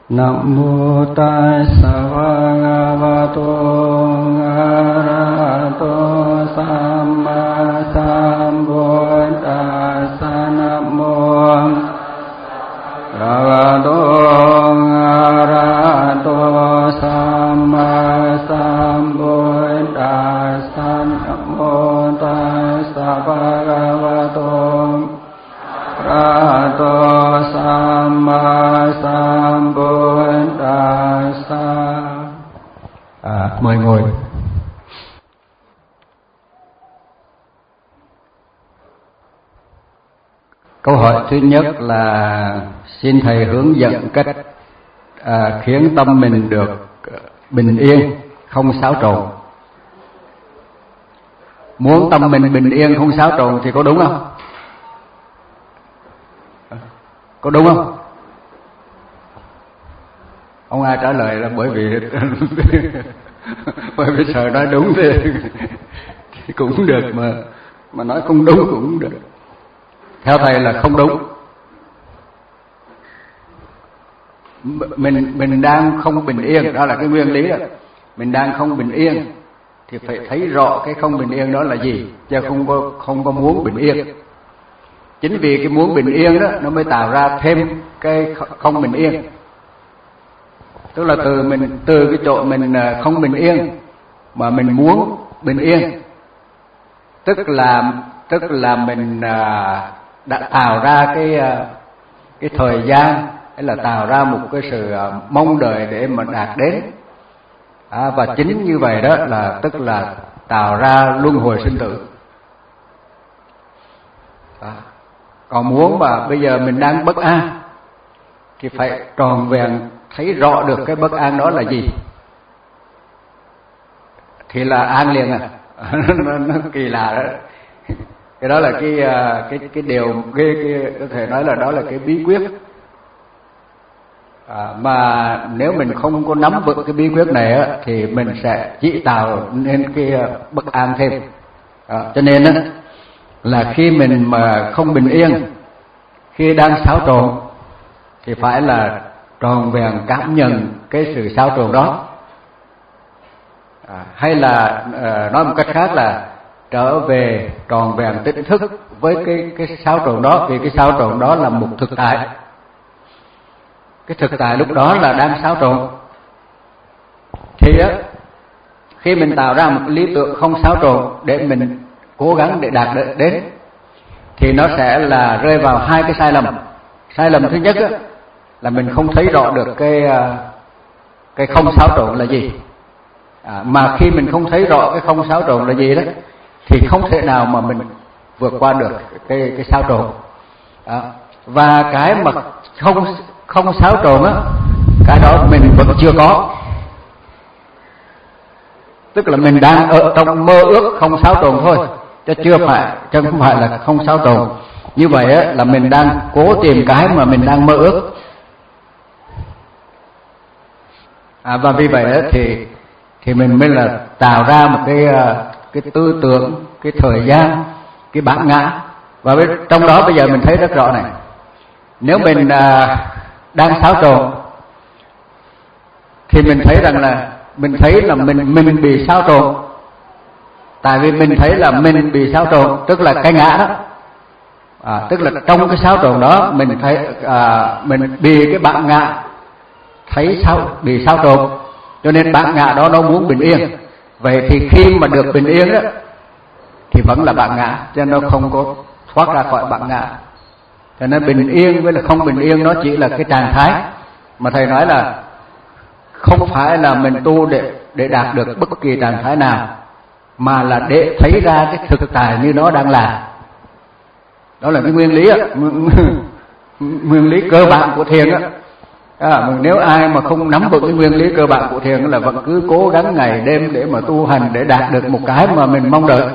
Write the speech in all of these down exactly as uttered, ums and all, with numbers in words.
Nam mô Tassa Bhagavato Arahato Samma Sambuddhassa. Nam mô Bhagavato Arahato Samma Sambuddhassa. Nam mô Tassa Bhagavato Arahato Samma Sambuddhassa. À, mời ngồi. Câu hỏi thứ nhất là xin thầy hướng dẫn cách à, khiến tâm mình được bình yên, không xáo trộn. Muốn tâm mình bình yên không xáo trộn thì có đúng không? Có đúng không? Không ai trả lời là bởi vì bởi vì sợ nói đúng thì, thì cũng được, mà mà nói không đúng cũng được. Theo thầy là không đúng. Mình mình đang không bình yên, đó là cái nguyên lý đó. Mình đang không bình yên thì phải thấy rõ cái không bình yên đó là gì, chứ không có không có muốn bình yên. Chính vì cái muốn bình yên đó nó mới tạo ra thêm cái không bình yên. Tức là từ mình từ cái chỗ mình không bình yên mà mình muốn bình yên, tức là tức là mình đã tạo ra cái cái thời gian, hay là tạo ra một cái sự mong đợi để mà đạt đến. À, và chính như vậy đó là tức là tạo ra luân hồi sinh tử. À, còn muốn mà bây giờ mình đang bất an thì phải tròn vẹn thấy rõ được cái bất an đó là gì thì là an liền à. nó, nó kỳ lạ đó. Cái đó là cái cái cái điều cái, cái có thể nói là đó là cái bí quyết. À, mà nếu mình không có nắm vững cái bí quyết này á, thì mình sẽ chỉ tạo nên cái bất an thêm. À, cho nên á, là khi mình mà không bình yên, khi đang xáo trộn thì phải là tròn vẹn cảm nhận cái sự xáo trộn đó. À, hay là uh, nói một cách khác là trở về tròn vẹn tỉnh thức với cái cái xáo trộn đó, vì cái xáo trộn đó là một thực tại. Cái thực tại lúc đó là đang xáo trộn. Thì á, khi mình tạo ra một lý tưởng không xáo trộn để mình cố gắng để đạt đến, thì nó sẽ là rơi vào hai cái sai lầm. Sai lầm thứ nhất á, là mình không thấy rõ được cái cái không xáo trộn là gì. À, mà khi mình không thấy rõ cái không xáo trộn là gì đó, thì không thể nào mà mình vượt qua được cái cái xáo trộn. À, và cái mà không không xáo trộn á, cái đó mình vẫn chưa có. Tức là mình đang ở trong mơ ước không xáo trộn thôi, chứ chưa phải, chứ không phải là không xáo trộn. Như vậy á, là mình đang cố tìm cái mà mình đang mơ ước. À, và vì vậy á, thì thì mình mới là tạo ra một cái cái tư tưởng, cái thời gian, cái bản ngã. Và trong đó bây giờ mình thấy rất rõ này, nếu mình à, đang xáo trộn thì mình thấy rằng là mình thấy là mình mình bị xáo trộn. Tại vì mình thấy là mình bị xáo trộn, tức là cái ngã đó. À, tức là trong cái xáo trộn đó mình thấy à, mình bị cái bản ngã thấy sao bị xáo trộn, cho nên bản ngã đó nó muốn bình yên. Vậy thì khi mà được bình yên đó thì vẫn là bản ngã, cho nên nó không có thoát ra khỏi bản ngã. Cho nên bình yên với là không bình yên nó chỉ là cái trạng thái, mà thầy nói là không phải là mình tu để để đạt được bất kỳ trạng thái nào, mà là để thấy ra cái thực tại như nó đang là. Đó là cái nguyên lý á, nguyên lý cơ bản của thiền á. À, nếu ai mà không nắm vững cái nguyên lý cơ bản của thiền là vẫn cứ cố gắng ngày đêm để mà tu hành để đạt được một cái mà mình mong đợi.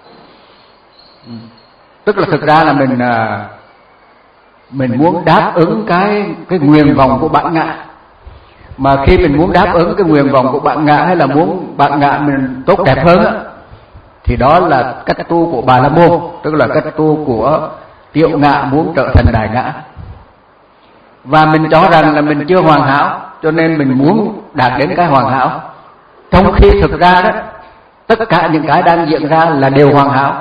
Tức là thực ra là mình mình muốn đáp ứng cái cái nguyện vọng của bản ngã. Mà khi mình muốn đáp ứng cái nguyện vọng của bản ngã, hay là muốn bản ngã mình tốt đẹp hơn á, thì đó là cách tu của Bà La Môn, tức là cách tu của tiểu ngã muốn trở thành đại ngã. Và mình cho rằng là mình chưa hoàn hảo, cho nên mình muốn đạt đến cái hoàn hảo, trong khi thực ra đó tất cả những cái đang diễn ra là đều hoàn hảo.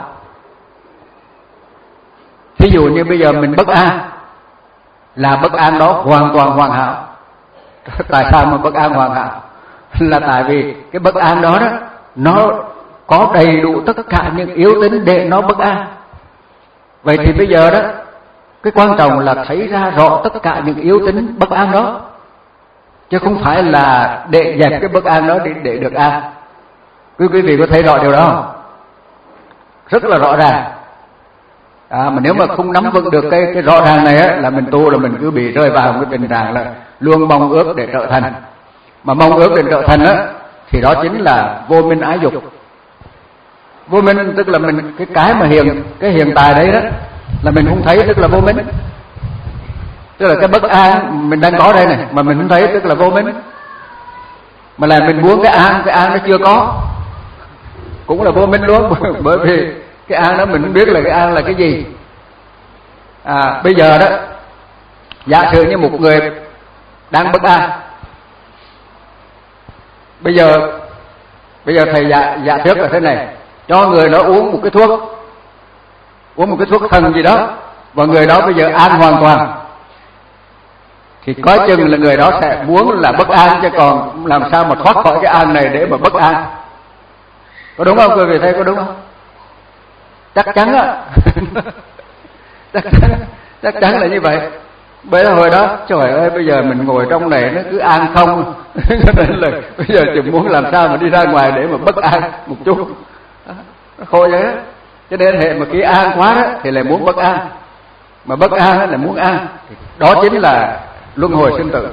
Ví dụ như bây giờ mình bất an, là bất an đó hoàn toàn hoàn hảo. Tại sao mà bất an hoàn hảo? Là tại vì cái bất an đó đó nó có đầy đủ tất cả những yếu tính để nó bất an. Vậy thì bây giờ đó cái quan trọng là thấy ra rõ tất cả những yếu tính bất an đó, chứ không phải là để dẹp cái bất an đó để, để được an. Quý quý vị có thấy rõ điều đó không? Rất là rõ ràng. À, mà nếu mà không nắm vững được cái cái rõ ràng này á, là mình tu là mình cứ bị rơi vào cái tình trạng là luôn mong ước để trở thành. Mà mong ước để trở thành á thì đó chính là vô minh ái dục. Vô minh tức là mình cái cái mà hiện cái hiện tại đấy đó là mình không thấy, tức là vô minh. Tức là cái bất an mình đang có đây này mà mình không thấy, tức là vô minh. Mà là mình muốn cái an, cái an nó chưa có, cũng là vô minh luôn. Bởi vì cái an đó mình không biết là cái an là cái gì. À, bây giờ đó giả sử như một người đang bất an, bây giờ bây giờ thầy giả giả thuyết là thế này, cho người đó uống một cái thuốc, uống một cái thuốc thần gì đó, và người đó bây giờ an hoàn toàn, thì có chừng là người đó sẽ muốn là bất an, chứ còn làm sao mà thoát khỏi cái an này để mà bất an. Có đúng không? Quý vị thấy có đúng không? Chắc chắn á. chắc chắn chắc chắn là như vậy. Bởi là hồi đó trời ơi, bây giờ mình ngồi trong này nó cứ an không, cho nên là bây giờ chỉ muốn làm sao mà đi ra ngoài để mà bất an một chút. Nó khổ vậy đó. Cho nên hệ mà khi an quá đó thì lại muốn bất an, mà bất an là muốn an, đó chính là luân hồi sinh tử.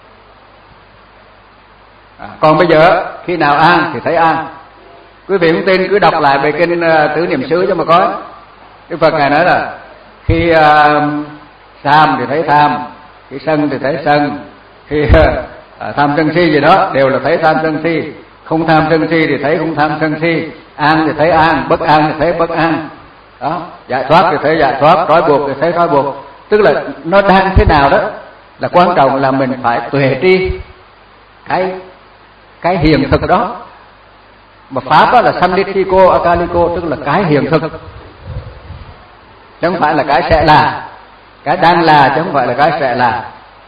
À, còn bây giờ khi nào an thì thấy an. Quý vị không tin cứ đọc lại bài kinh uh, Tứ Niệm xứ cho mà có. Đức Phật ngài nói là khi uh, tham thì thấy tham, khi sân thì thấy sân, khi uh, tham sân si gì đó đều là thấy tham sân si, không tham sân si thì thấy không tham sân si, an thì thấy an, bất an thì thấy bất an. Đó, giải thoát thì thấy giải thoát, trói buộc thì thấy trói buộc. Tức là nó đang thế nào đó là quan trọng là mình phải tuệ tri cái cái hiện thực đó. Mà pháp đó là samdithiko akaliko, tức là cái hiện thực, chứ không phải là cái sẽ là, cái đang là chứ không phải là cái sẽ là.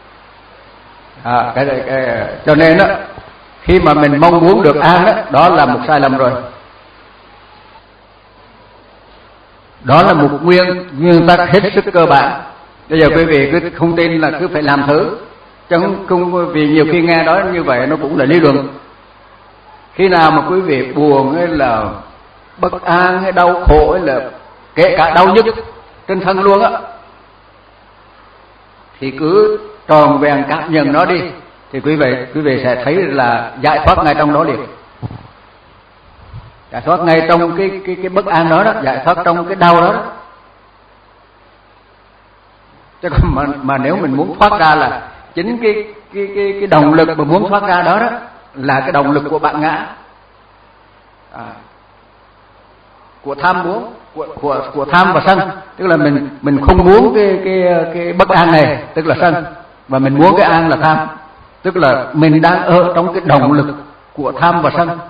À, cái, cái, cái, cho nên đó khi mà mình mong muốn được an đó, đó là một sai lầm rồi. Đó là một nguyên nguyên tắc hết sức cơ bản. Bây giờ quý vị cứ không tin là cứ phải làm thử, chứ không, không vì nhiều khi nghe nói như vậy nó cũng là lý luận. Khi nào mà quý vị buồn hay là bất an hay đau khổ hay là kể cả đau nhức trên thân luôn á, thì cứ tròn vẹn cảm nhận nó đi, thì quý vị quý vị sẽ thấy là giải thoát ngay trong đó liền. Giải thoát ngay trong cái cái cái bất an đó đó, giải thoát trong cái đau đó, đó. Chứ còn mà mà nếu mình muốn thoát ra là chính cái cái cái cái động lực mà muốn thoát ra đó đó là cái động lực của bạn ngã, à, của tham muốn, của của của tham và sân. Tức là mình mình không muốn cái cái cái bất an này, tức là sân, và mình muốn cái an là tham, tức là mình đang ở trong cái động lực của tham và sân,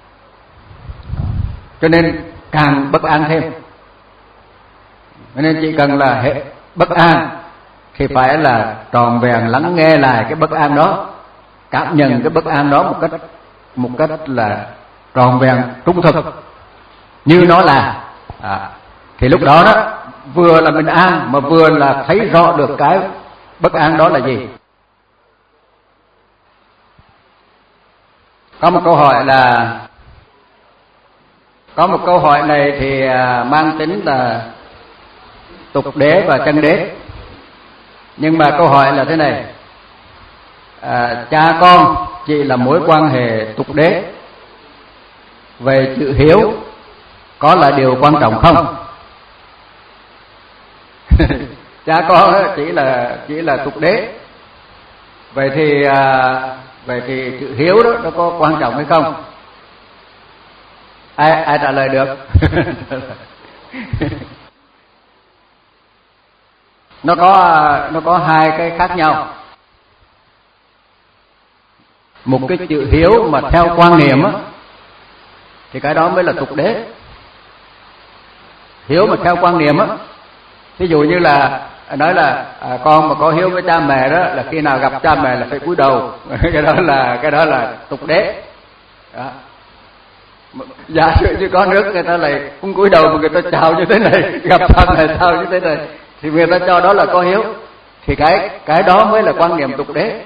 cho nên càng bất an thêm. Cho nên chỉ cần là hệ bất an thì phải là tròn vẹn lắng nghe lại cái bất an đó, cảm nhận cái bất an đó một cách một cách là tròn vẹn trung thực như nó là, à, thì lúc đó đó vừa là mình an mà vừa là thấy rõ được cái bất an đó là gì. Có một câu hỏi là có một câu hỏi này thì mang tính là tục đế và chân đế, nhưng mà câu hỏi là thế này: à, cha con chỉ là mối quan hệ tục đế, về chữ hiếu có là điều quan trọng không? Cha con chỉ là chỉ là tục đế, vậy thì à, vậy thì chữ hiếu đó nó có quan trọng hay không? Ai ai trả lời được? Nó có nó có hai cái khác nhau. một cái chữ hiếu mà theo quan niệm á, thì cái đó mới là tục đế. Hiếu mà theo quan niệm á, ví dụ như là nói là à, con mà có hiếu với cha mẹ đó là khi nào gặp cha mẹ là phải cúi đầu. Cái đó là cái đó là tục đế. Đó. Giả sử như con nước người ta lại không cúi đầu mà người ta chào như thế này, gặp cha mẹ chào như thế này, thì người ta cho đó là có hiếu. Thì cái cái đó mới là quan niệm tục đế.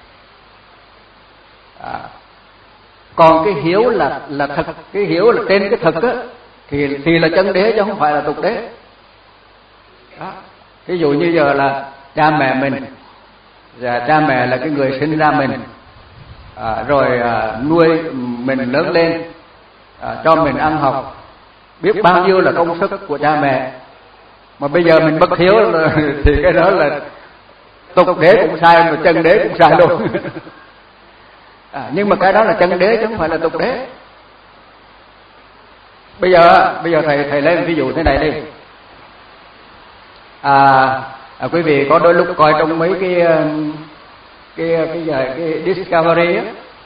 À, còn cái hiếu là là thật, cái hiếu là trên cái thực á, thì thì là chân đế chứ không phải là tục đế. Đó. Ví dụ như giờ là cha mẹ mình, và cha mẹ là cái người sinh ra mình, à, rồi à, nuôi mình lớn lên, à, cho mình ăn học, biết bao nhiêu là công sức của cha mẹ. Mà bây giờ mình bất hiếu thì cái đó là tục đế cũng sai, mà chân đế cũng sai luôn. À, nhưng mà cái đó là chân đế chứ không phải là tục đế. Bây giờ bây giờ thầy thầy lấy một ví dụ thế này đi. À, à, quý vị có đôi lúc coi trong mấy cái cái cái cái, cái Discovery á,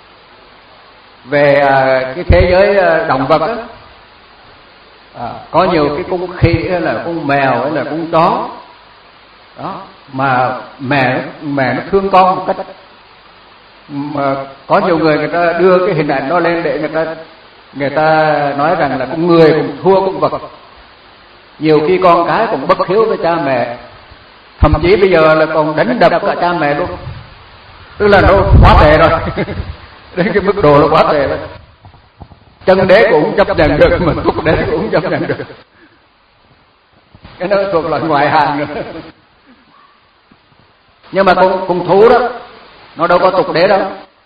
về à, cái thế giới động vật á, à, có nhiều cái con khỉ hay là con mèo hay là con chó đó, mà mẹ mẹ nó thương con một cách mà có nhiều người người ta đưa cái hình ảnh đó lên để người ta người ta nói rằng là con người cũng thua con vật. Nhiều khi con cái cũng bất hiếu với cha mẹ, thậm chí bây giờ là còn đánh đập cả cha mẹ luôn, tức là nó quá tệ rồi. Đến cái mức độ nó quá tệ rồi. Chân đế cũng chấp nhận được mà tục đế cũng chấp nhận được. Cái nó thuộc loại ngoại hạng nữa. Nhưng mà con con thú đó nó đâu có tục đế đâu.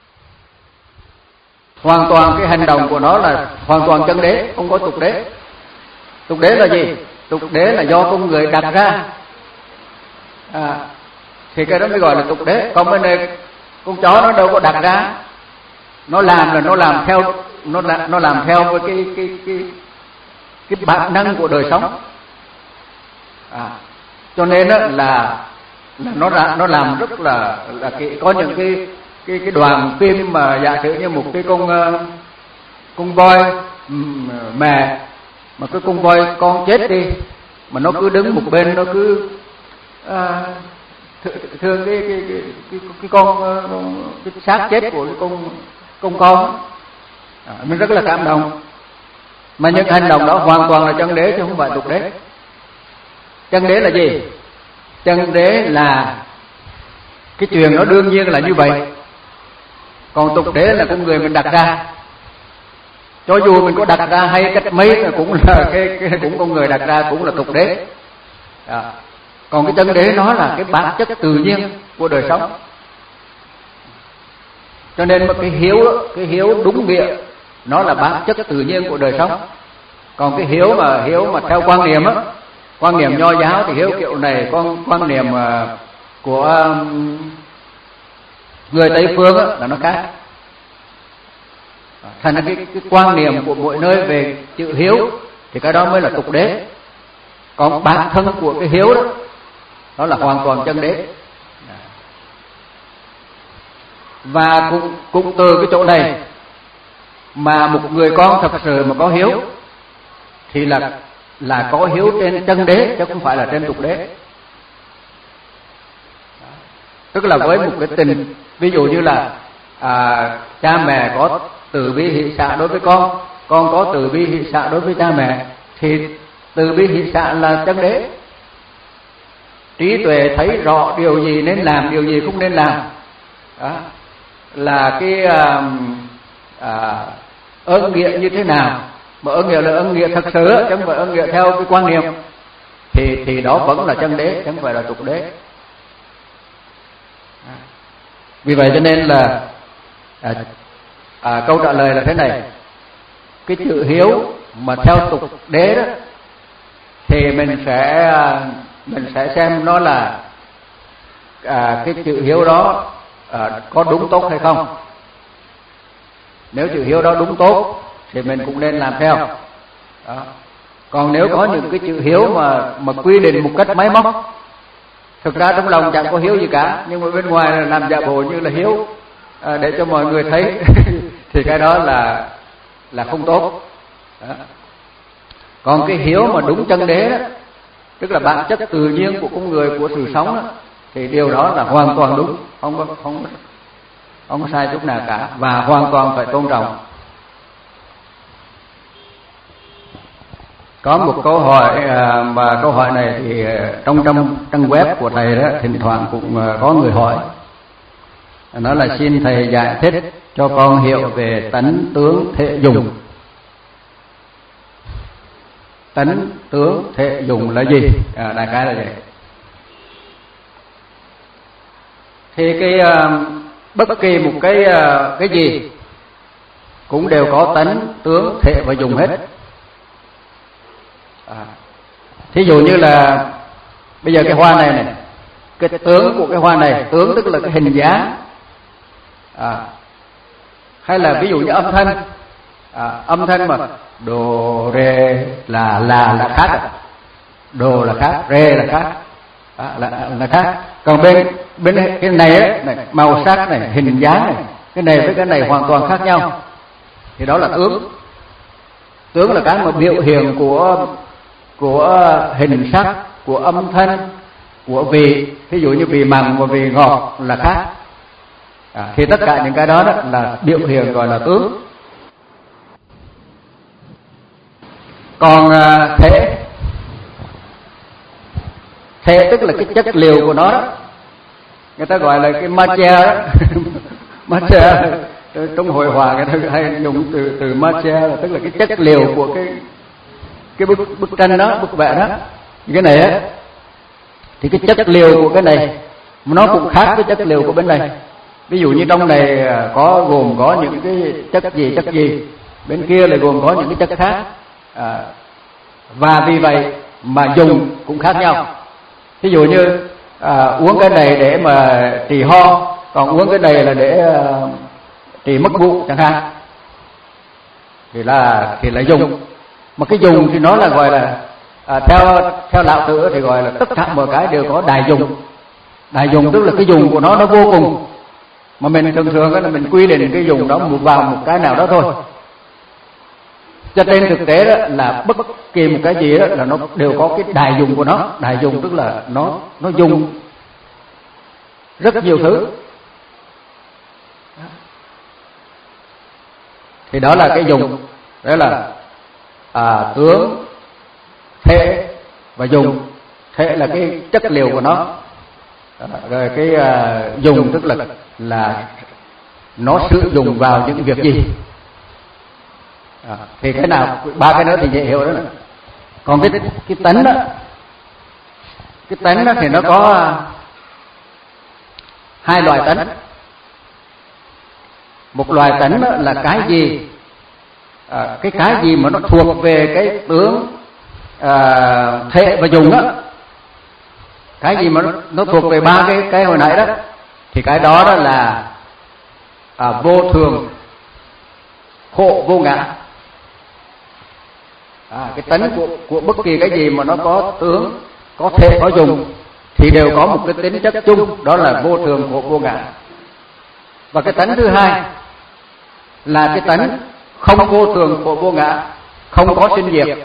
Hoàn toàn cái hành động của nó là hoàn toàn chân đế, không có tục đế. Tục đế là gì? Tục đế là do con người đặt ra. À, thì cái đó mới gọi là tục đế. Còn bên này con chó nó đâu có đặt ra, nó làm là nó làm theo nó là, nó làm theo với cái cái cái cái bản năng của đời sống. À, cho nên đó là là nó ra, nó làm rất là là cái, có những cái cái cái đoàn phim mà giả sử như một cái con con voi mẹ mà cái con voi con chết đi mà nó cứ đứng một bên, nó cứ à, thương cái cái cái cái, cái con cái xác chết của cái con con con à, mình rất là cảm động. Mà những hành động đó hoàn toàn là chân đế chứ không phải tục đế. Chân đế là gì? Chân đế là cái chuyện nó đương nhiên là như vậy. Còn tục đế là con người mình đặt ra. Cho dù mình có đặt ra hay cách mấy là cũng là cái, cái cũng con người đặt ra, cũng là tục đế. À, còn cái chân đế nó là cái bản chất tự nhiên của đời sống. Cho nên mà cái hiếu cái hiếu đúng nghĩa nó là bản chất tự nhiên của đời sống. Còn cái hiếu mà hiếu mà theo quan niệm á, quan niệm nho giáo thì hiếu kiểu này, con quan niệm của người Tây phương á, là nó khác. Thành ra cái, cái quan niệm của mỗi nơi về chữ hiếu thì cái đó mới là tục đế. Còn bản thân của cái hiếu đó nó là hoàn toàn chân đế. Và cũng, cũng từ cái chỗ này mà một người con thật sự mà có hiếu thì là là có hiếu trên chân đế chứ không phải là trên tục đế. Tức là với một cái tình, ví dụ như là à, cha mẹ có từ bi hỷ xả đối với con, con có từ bi hỷ xả đối với cha mẹ, thì từ bi hỷ xả là chân đế. Trí tuệ thấy rõ điều gì nên làm, điều gì không nên làm. Đó là cái à, à, ơn nghĩa như thế nào, mà ơn nghĩa là ơn nghĩa thật sự chứ không phải ơn nghĩa theo cái quan niệm, thì thì đó vẫn là chân đế chứ không phải là tục đế. Vì vậy cho nên là à, à, câu trả lời là thế này: cái chữ hiếu mà theo tục đế đó thì mình sẽ mình sẽ xem nó là à, cái chữ hiếu đó à, có đúng tốt hay không. Nếu chữ hiếu đó đúng tốt thì mình cũng nên làm theo. Đó. Còn nếu có những cái chữ hiếu mà mà quy định một cách máy móc, thực ra trong lòng chẳng có hiếu gì cả, nhưng mà bên ngoài là làm giả bộ như là hiếu, à, để cho mọi người thấy thì cái đó là là không tốt. Đó. Còn cái hiếu mà đúng chân đế đó, tức là bản chất tự nhiên của con người, của sự sống đó, thì điều đó là hoàn toàn đúng, không có không không có sai chút nào cả, và hoàn toàn phải tôn trọng. Có một câu hỏi mà câu hỏi này thì trong trong trang web của thầy đó thỉnh thoảng cũng có người hỏi, nó là xin thầy giải thích cho con hiểu về tánh tướng thể dùng. Tánh tướng thể dùng là gì? À, đại khái là vậy. Thì cái bất kỳ một cái cái gì cũng đều có tánh tướng thể và dùng hết. À, thí dụ như là bây giờ cái hoa này này, cái tướng của cái hoa này, tướng tức là cái hình dáng, à, hay là ví dụ như âm thanh, à, âm thanh mà đồ rê là là là khác, à. Đồ là khác, rê là khác, à, là là khác. Còn bên bên cái này, ấy, này màu sắc này, hình dáng này, cái này với cái này hoàn toàn khác nhau, thì đó là tướng. Tướng là cái mà biểu hiện của của hình sắc, của âm thanh, của vị. Ví dụ như vị mặn và vị ngọt là khác, à, thì tất cả những cái đó, đó là biểu hiện gọi là tướng. Còn à, thể thể tức là cái chất liệu của nó đó, người ta gọi là cái materia đó. Materia trong hội họa người ta hay dùng từ từ materia, tức là cái chất liệu của cái cái bức bức tranh đó, bức vẽ đó. Cái này á thì cái chất liệu của cái này nó cũng khác với chất liệu của bên này. Ví dụ như trong này có gồm có những cái chất gì chất gì, bên kia lại gồm có những cái chất khác, à, và vì vậy mà dùng cũng khác nhau. Ví dụ như à, uống cái này để mà trị ho, còn uống cái này là để à, trị mất bụng chẳng hạn, thì là thì là dùng. Mà cái dùng thì nó là gọi là à, theo theo lão tử thì gọi là tất cả mọi cái đều có đại dùng. Đại dùng tức là cái dùng của nó nó vô cùng, mà mình thường thường là mình quy định cái dùng đó vào một cái nào đó thôi. Cho nên thực tế đó là bất kỳ một cái gì đó là nó đều có cái đại dùng của nó. Đại dùng tức là nó nó dùng rất nhiều thứ. Thì đó là cái dùng, đó là à, tướng, thể và dùng. Thể là cái chất liệu của nó, à, rồi cái à, dùng tức là là nó sử dụng vào những việc gì. À, thì cái nào ba cái nữa thì dễ hiểu đó. Còn cái cái tánh đó, cái tánh đó thì nó có hai loại tánh. Một loại tánh đó là cái gì, à, cái cái gì mà nó thuộc về cái tướng à, thể và dùng đó, cái gì mà nó, nó thuộc về ba cái cái hồi nãy đó, thì cái đó đó là à, vô thường, khổ, vô ngã. À, cái tánh của, của bất kỳ cái gì mà nó có tướng, có thể, có dùng thì đều có một cái tính chất chung, đó là vô thường, khổ, vô ngã. Và cái tánh thứ hai là cái tánh không vô thường, khổ, vô ngã, không có sinh diệt,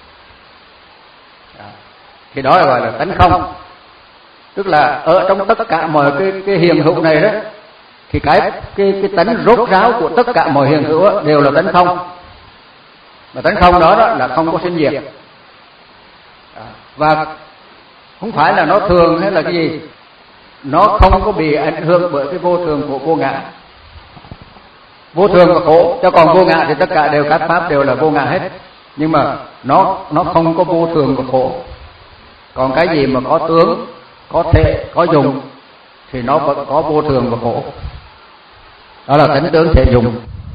à, thì đó là gọi là tánh không. Tức là ở trong tất cả mọi cái, cái hiện hữu này đó, thì cái cái cái tánh rốt ráo của tất cả mọi hiện hữu đó đều là tánh không. Mà tánh không đó, đó là không có sinh diệt, à, và không phải là nó thường hay là cái gì, nó không có bị ảnh hưởng bởi cái vô thường của vô ngã. Vô thường và khổ, cho còn vô ngã thì tất cả đều, các pháp đều là vô ngã hết, nhưng mà nó nó không có vô thường và khổ. Còn cái gì mà có tướng, có thể, có dùng thì nó vẫn có vô thường và khổ. Đó là tánh tướng thể dùng.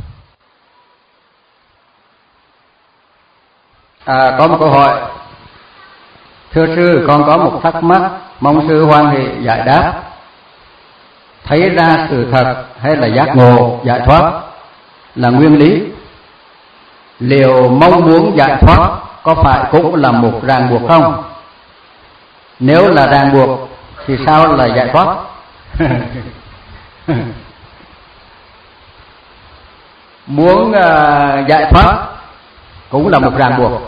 À, có một câu hỏi: thưa sư, con có một thắc mắc, mong sư hoan hỷ giải đáp. Thấy ra sự thật hay là giác ngộ, giải thoát là nguyên lý, liệu mong muốn giải thoát có phải cũng là một ràng buộc không? Nếu là ràng buộc thì sao là giải thoát? muốn uh, giải thoát cũng là một ràng buộc.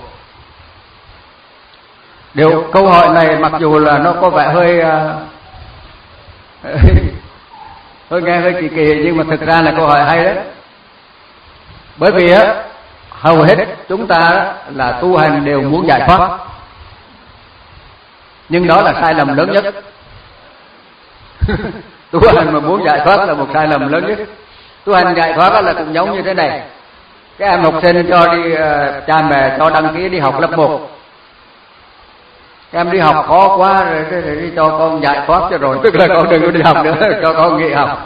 Điều câu hỏi này mặc dù là nó có vẻ hơi uh, hơi nghe hơi kỳ kỳ, nhưng mà thực ra là câu hỏi hay đấy. Bởi vì á, hầu hết chúng ta là tu hành đều muốn giải thoát, nhưng đó là sai lầm lớn nhất. Tu hành mà muốn giải thoát là một sai lầm lớn nhất. Tu hành giải thoát là cũng giống như thế này. Các em học sinh cho đi, uh, cha mẹ cho đăng ký đi học lớp một. Các em đi học khó quá rồi, rồi, rồi đi cho con giải thoát cho rồi, tức là con đừng có đi học nữa, cho con nghỉ học.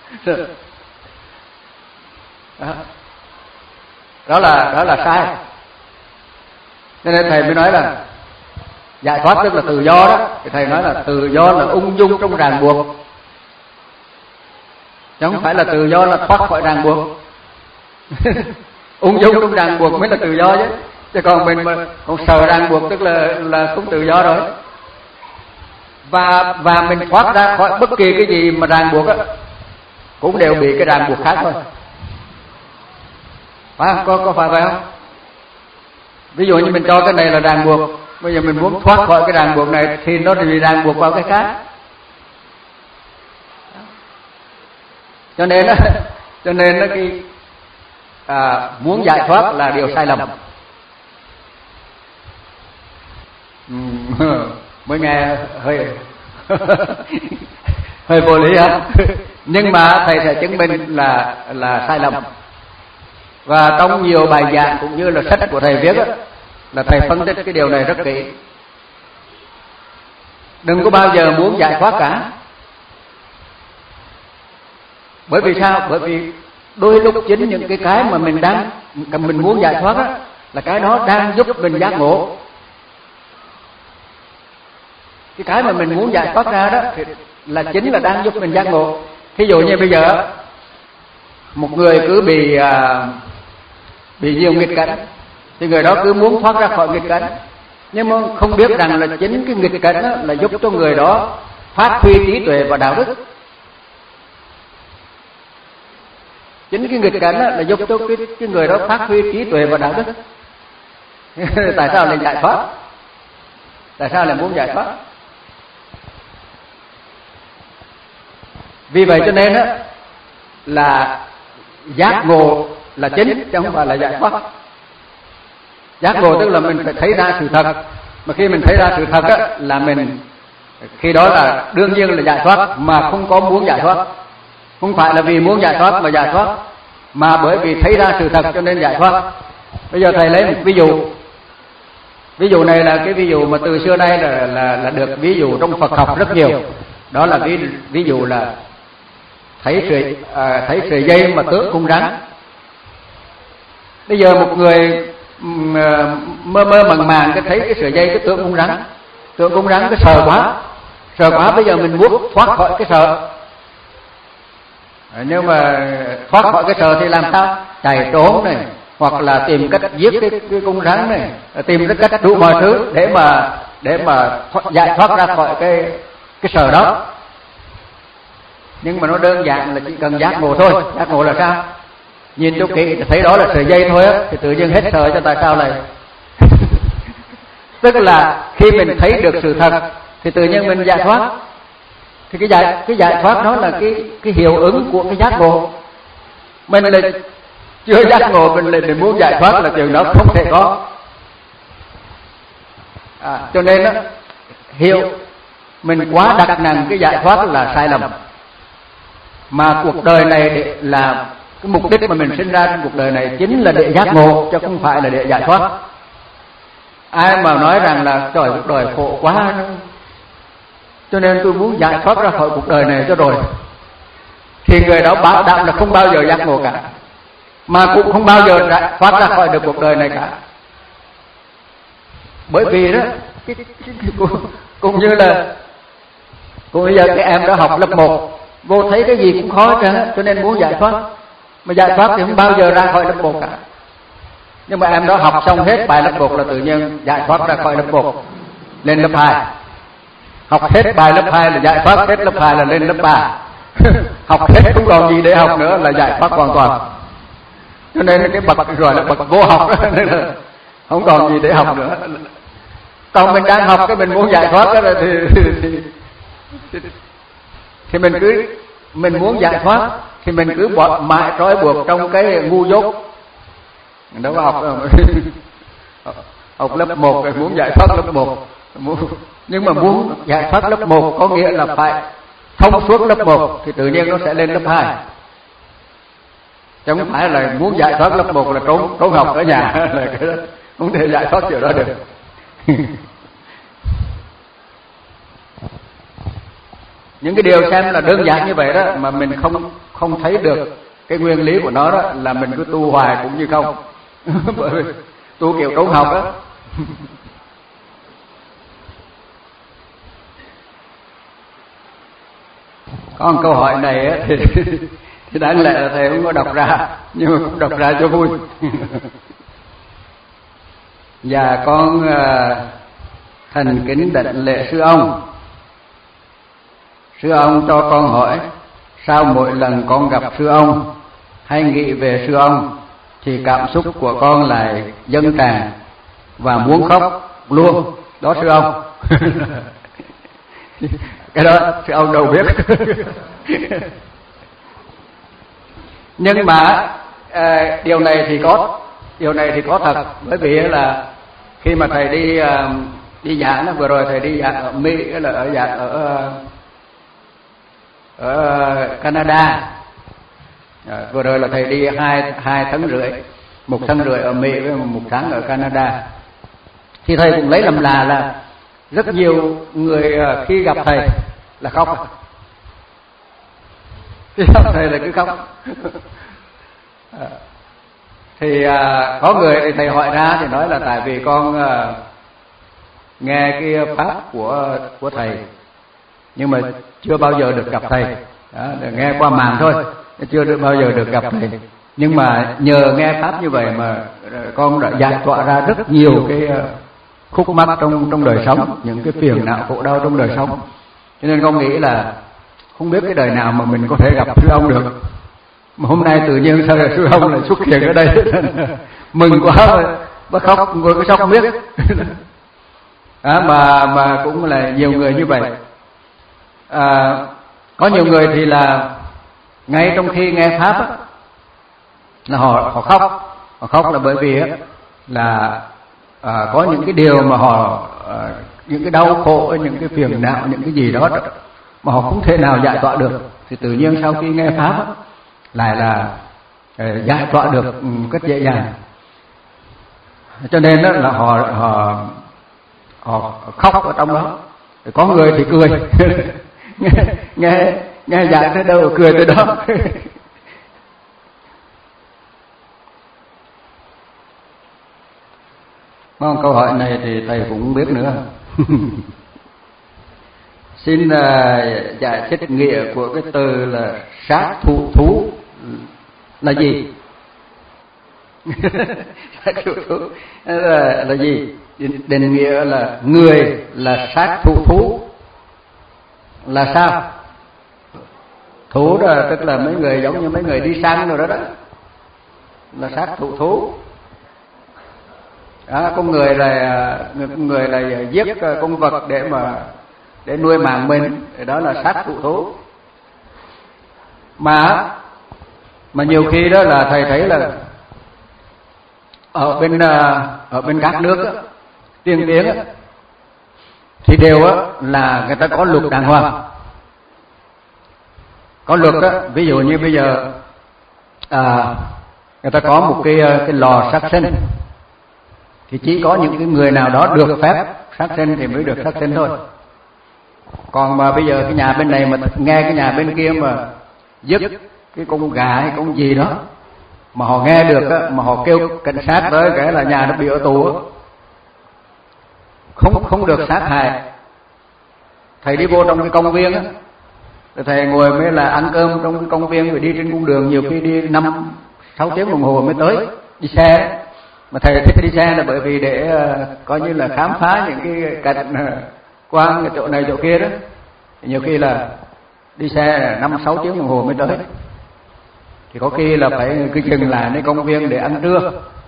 Đó là đó là sai. Cho nên thầy mới nói là giải thoát tức là tự do đó. Thì thầy nói là tự do là ung dung trong ràng buộc, chứ không phải là tự do là thoát khỏi ràng buộc. Ung dung trong ràng buộc mới là tự do chứ. Chứ còn mình mà còn sợ ràng buộc tức là là không tự do rồi. Và và mình thoát ra khỏi bất kỳ cái gì mà ràng buộc á, cũng đều bị cái ràng buộc khác thôi. Phải không? Có, có phải vậy không? Ví dụ như mình cho cái này là ràng buộc, bây giờ mình muốn thoát khỏi cái ràng buộc này thì nó bị ràng buộc vào cái khác. Cho nên á, cho nên nó cái à, muốn giải thoát là điều sai lầm. Mới nghe hơi hơi vô lý á, nhưng mà thầy sẽ chứng minh là là sai lầm. Và trong nhiều bài giảng cũng như là sách của thầy viết á, là thầy phân tích cái điều này rất kỹ. Đừng có bao giờ muốn giải thoát cả. Bởi vì sao? Bởi vì đôi lúc chính những cái cái mà mình đang mình muốn giải thoát á, là cái đó đang giúp mình giác ngộ. Cái cái mà mình muốn giải thoát ra đó thì là chính là đang giúp mình giác ngộ. Thí dụ như bây giờ một người cứ bị à, bị nhiều nghịch cảnh, thì người đó cứ muốn thoát ra khỏi nghịch cảnh, nhưng mà không biết rằng là chính cái nghịch cảnh đó là giúp cho người đó phát huy trí tuệ và đạo đức. Chính cái nghịch cảnh đó là giúp cho cái, cái người đó phát huy trí tuệ và đạo đức. Tại sao lại giải thoát? Tại sao lại muốn giải thoát? Vì vậy cho nên á, là giác ngộ là chính chứ không phải là giải thoát. Giác ngộ tức là mình phải thấy ra sự thật, mà khi mình thấy ra sự thật á, là mình khi đó là đương nhiên là giải thoát, mà không có muốn giải thoát. Không phải là vì muốn giải thoát mà giải thoát, mà bởi vì thấy ra sự thật cho nên giải thoát. Bây giờ thầy lấy một ví dụ. Ví dụ này là cái ví dụ mà từ xưa nay là là, là được ví dụ trong Phật học rất nhiều. Đó là ví ví dụ là thấy sợi à, thấy sợi dây mà tước cung rắn. Bây giờ một người mơ mơ màng màng cái thấy cái sợi dây cái tượng cung rắn, tượng cung rắn cái sợ quá, sợ quá bây giờ mình muốn thoát khỏi cái sợ. Nhưng mà thoát khỏi cái sợ thì làm sao? Chạy trốn này, hoặc là tìm cách giết cái, cái cung rắn này, tìm cái cách đủ mọi thứ để mà để mà thoát, giải thoát ra khỏi cái cái sợ đó. Nhưng mà nó đơn giản là chỉ cần giác ngộ thôi. Giác ngộ là sao? Nhìn cho kỹ thấy đó là sợi dây thôi á, thì tự nhiên hết sợ cho tại sao lại tức là khi mình thấy được sự thật thì tự nhiên mình giải thoát. Thì cái giải cái giải thoát đó là cái cái hiệu ứng của cái giác ngộ. Mình là chưa giác ngộ, mình lại mình muốn giải thoát là chuyện đó không thể có. À, cho nên á, hiệu mình quá đặt nặng cái giải thoát là sai lầm. Mà cuộc đời này để là cái mục đích mà mình sinh ra trong cuộc đời này chính là để giác ngộ, chứ không phải là để giải thoát. Ai mà nói rằng là trời cuộc đời khổ quá, cho nên tôi muốn giải thoát ra khỏi cuộc đời này cho rồi, thì người đó bảo đảm là không bao giờ giác ngộ cả, mà cũng không bao giờ thoát ra khỏi được cuộc đời này cả. Bởi vì đó cái, cái, cái, cũng, cũng như là cũng bây giờ cái em đó học lớp một vô thấy cái gì cũng khó hết, cho nên muốn giải thoát, mà giải thoát thì không bao giờ ra khỏi lớp một cả. Nhưng mà em đó học xong hết bài lớp một là tự nhiên giải thoát ra khỏi lớp một, lên lớp hai. Học hết bài lớp hai là giải thoát, hết lớp hai là lên lớp ba. Học hết không còn gì để học nữa là giải thoát hoàn toàn. cho nên cái bậc gọi là bậc vô học đó, nên là không còn gì để học nữa. Còn mình đang học cái mình muốn giải thoát đó thì, thì, thì, thì, thì mình cứ mình muốn giải thoát thì mình cứ bỏ mãi trói buộc trong cái ngu dốt. Mình đâu có học đâu. Học lớp một rồi muốn giải thoát lớp một, nhưng mà muốn giải thoát lớp một có nghĩa là phải thông suốt lớp một thì tự nhiên nó sẽ lên lớp hai. Chứ không phải là muốn giải thoát lớp một là trốn trốn học ở nhà, là cái đó không thể giải thoát kiểu đó được. Những cái điều xem là đơn giản như vậy đó mà mình không không thấy được cái nguyên lý của nó đó là mình cứ tu hoài cũng như không. Bởi vì tu kiểu trốn học đó. Có một câu hỏi này á, thì, thì đáng lẽ là thầy không có đọc ra, nhưng mà cũng đọc ra cho vui. Dạ con uh, thành kính đảnh lễ sư ông. Sư ông cho con hỏi, sao mỗi lần con gặp sư ông hay nghĩ về sư ông thì cảm xúc của con lại dâng tràn và muốn khóc luôn đó sư ông? Cái đó sư ông đâu biết. Nhưng mà à, điều này thì có điều này thì có thật, bởi vì là khi mà thầy đi à, đi giảng đó, vừa rồi thầy đi giảng ở Mỹ, là ở giảng ở ở Canada. À, vừa rồi là thầy đi hai hai tháng rưỡi, một tháng rưỡi ở Mỹ với một tháng ở Canada. Thì thầy cũng lấy làm lạ là rất nhiều người khi gặp thầy là khóc. Khi gặp thầy là cứ khóc. À, thì à, có người thì thầy hỏi ra thì nói là tại vì con à, nghe cái pháp của của thầy nhưng mà chưa bao giờ được gặp thầy. Đó, nghe qua màn thôi, chưa được bao giờ được gặp thầy. Nhưng mà nhờ nghe pháp như vậy mà con đã giải tỏa ra rất nhiều cái khúc mắc trong trong đời sống, những cái phiền não khổ đau trong đời sống. Cho nên con nghĩ là không biết cái đời nào mà mình có thể gặp sư ông được. Mà hôm nay tự nhiên sao là sư ông lại xuất hiện ở đây. Mừng quá mà khóc, người cứ khóc biết. À, mà mà cũng là nhiều người như vậy. À, có nhiều người thì là ngay trong khi nghe pháp á, là họ họ khóc, họ khóc là bởi vì á, là à, có những cái điều mà họ à, những cái đau khổ, những cái phiền não, những cái gì đó mà họ không thể nào giải tỏa được, thì tự nhiên sau khi nghe pháp á, lại là à, giải tỏa được rất dễ dàng. Cho nên đó là họ họ họ khóc ở trong đó. Có người thì cười. nghe nghe nghe giảng tới đâu cười tới đó. Có một câu hỏi này thì thầy cũng không biết nữa. Xin uh, giải thích nghĩa của cái từ là sát thủ thú là gì? Sát thủ thú là, là gì? Định nghĩa là người là sát thủ thú là sao? Thú đó tức là mấy người giống như mấy người đi săn rồi đó đó, là sát thủ thú. Đó, con người là con người là giết con vật để mà để nuôi mạng mình, đó là sát thủ thú. Mà mà nhiều khi đó là thầy thấy là ở bên ở bên các nước á, tiên tiến á, thì đều á là người ta có luật đàng hoàng. Có luật á, ví dụ như bây giờ à, người ta có một cái cái lò sát sinh, thì chỉ có những cái người nào đó được phép sát sinh thì mới được sát sinh thôi. Còn mà bây giờ cái nhà bên này mà nghe cái nhà bên kia mà giết cái con gà hay con gì đó mà họ nghe được á, mà họ kêu cảnh sát tới cái là nhà nó bị ở tù á, không không được sát hại. Thầy đi vô trong cái công viên á, thầy ngồi mới là ăn cơm trong cái công viên, rồi đi trên cung đường nhiều khi đi năm sáu tiếng đồng hồ mới tới, đi xe. Mà thầy thích đi xe là bởi vì để uh, coi như là khám phá những cái cảnh uh, qua cái chỗ này chỗ kia đó. Nhiều khi là đi xe là năm sáu tiếng đồng hồ mới tới. thì có khi là phải cứ dừng lạiในcông viên để ăn trưa.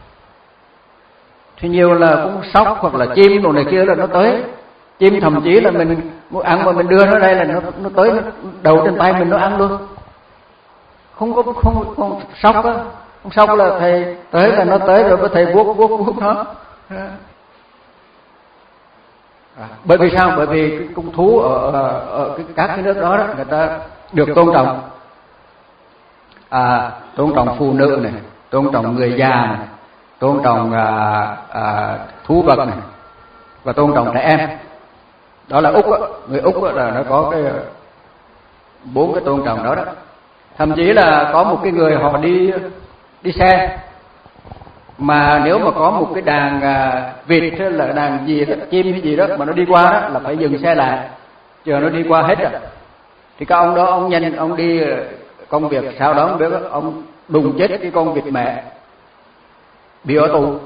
Thì nhiều là cũng sóc hoặc là chim đồ này kia là nó tới. Chim thậm chí là mình muốn ăn mà mình đưa nó đây là nó nó tới nó đầu trên tay mình nó ăn luôn. Không có không không sóc á, không sóc là thầy tới là nó tới rồi có thầy vuốt vuốt vuốt nó. À, bởi vì sao? Bởi vì cái cung thú ở, ở, ở cái, các cái nước đó, đó người ta được tôn trọng, à, tôn trọng phụ nữ này, tôn trọng người già này, tôn trọng à, à, thú vật này và tôn trọng trẻ em. Đó là Úc đó. Người Úc đó là nó có cái bốn cái tôn trọng đó đó. Thậm chí là có một cái người họ đi đi xe mà nếu mà có một cái đàn à, vịt hay là đàn gì đó, chim hay gì đó mà nó đi qua đó là phải dừng xe lại chờ nó đi qua hết rồi. Thì cái ông đó ông nhanh ông đi công việc sau đó không biết ông đùng chết cái con vịt mẹ bị ở tù.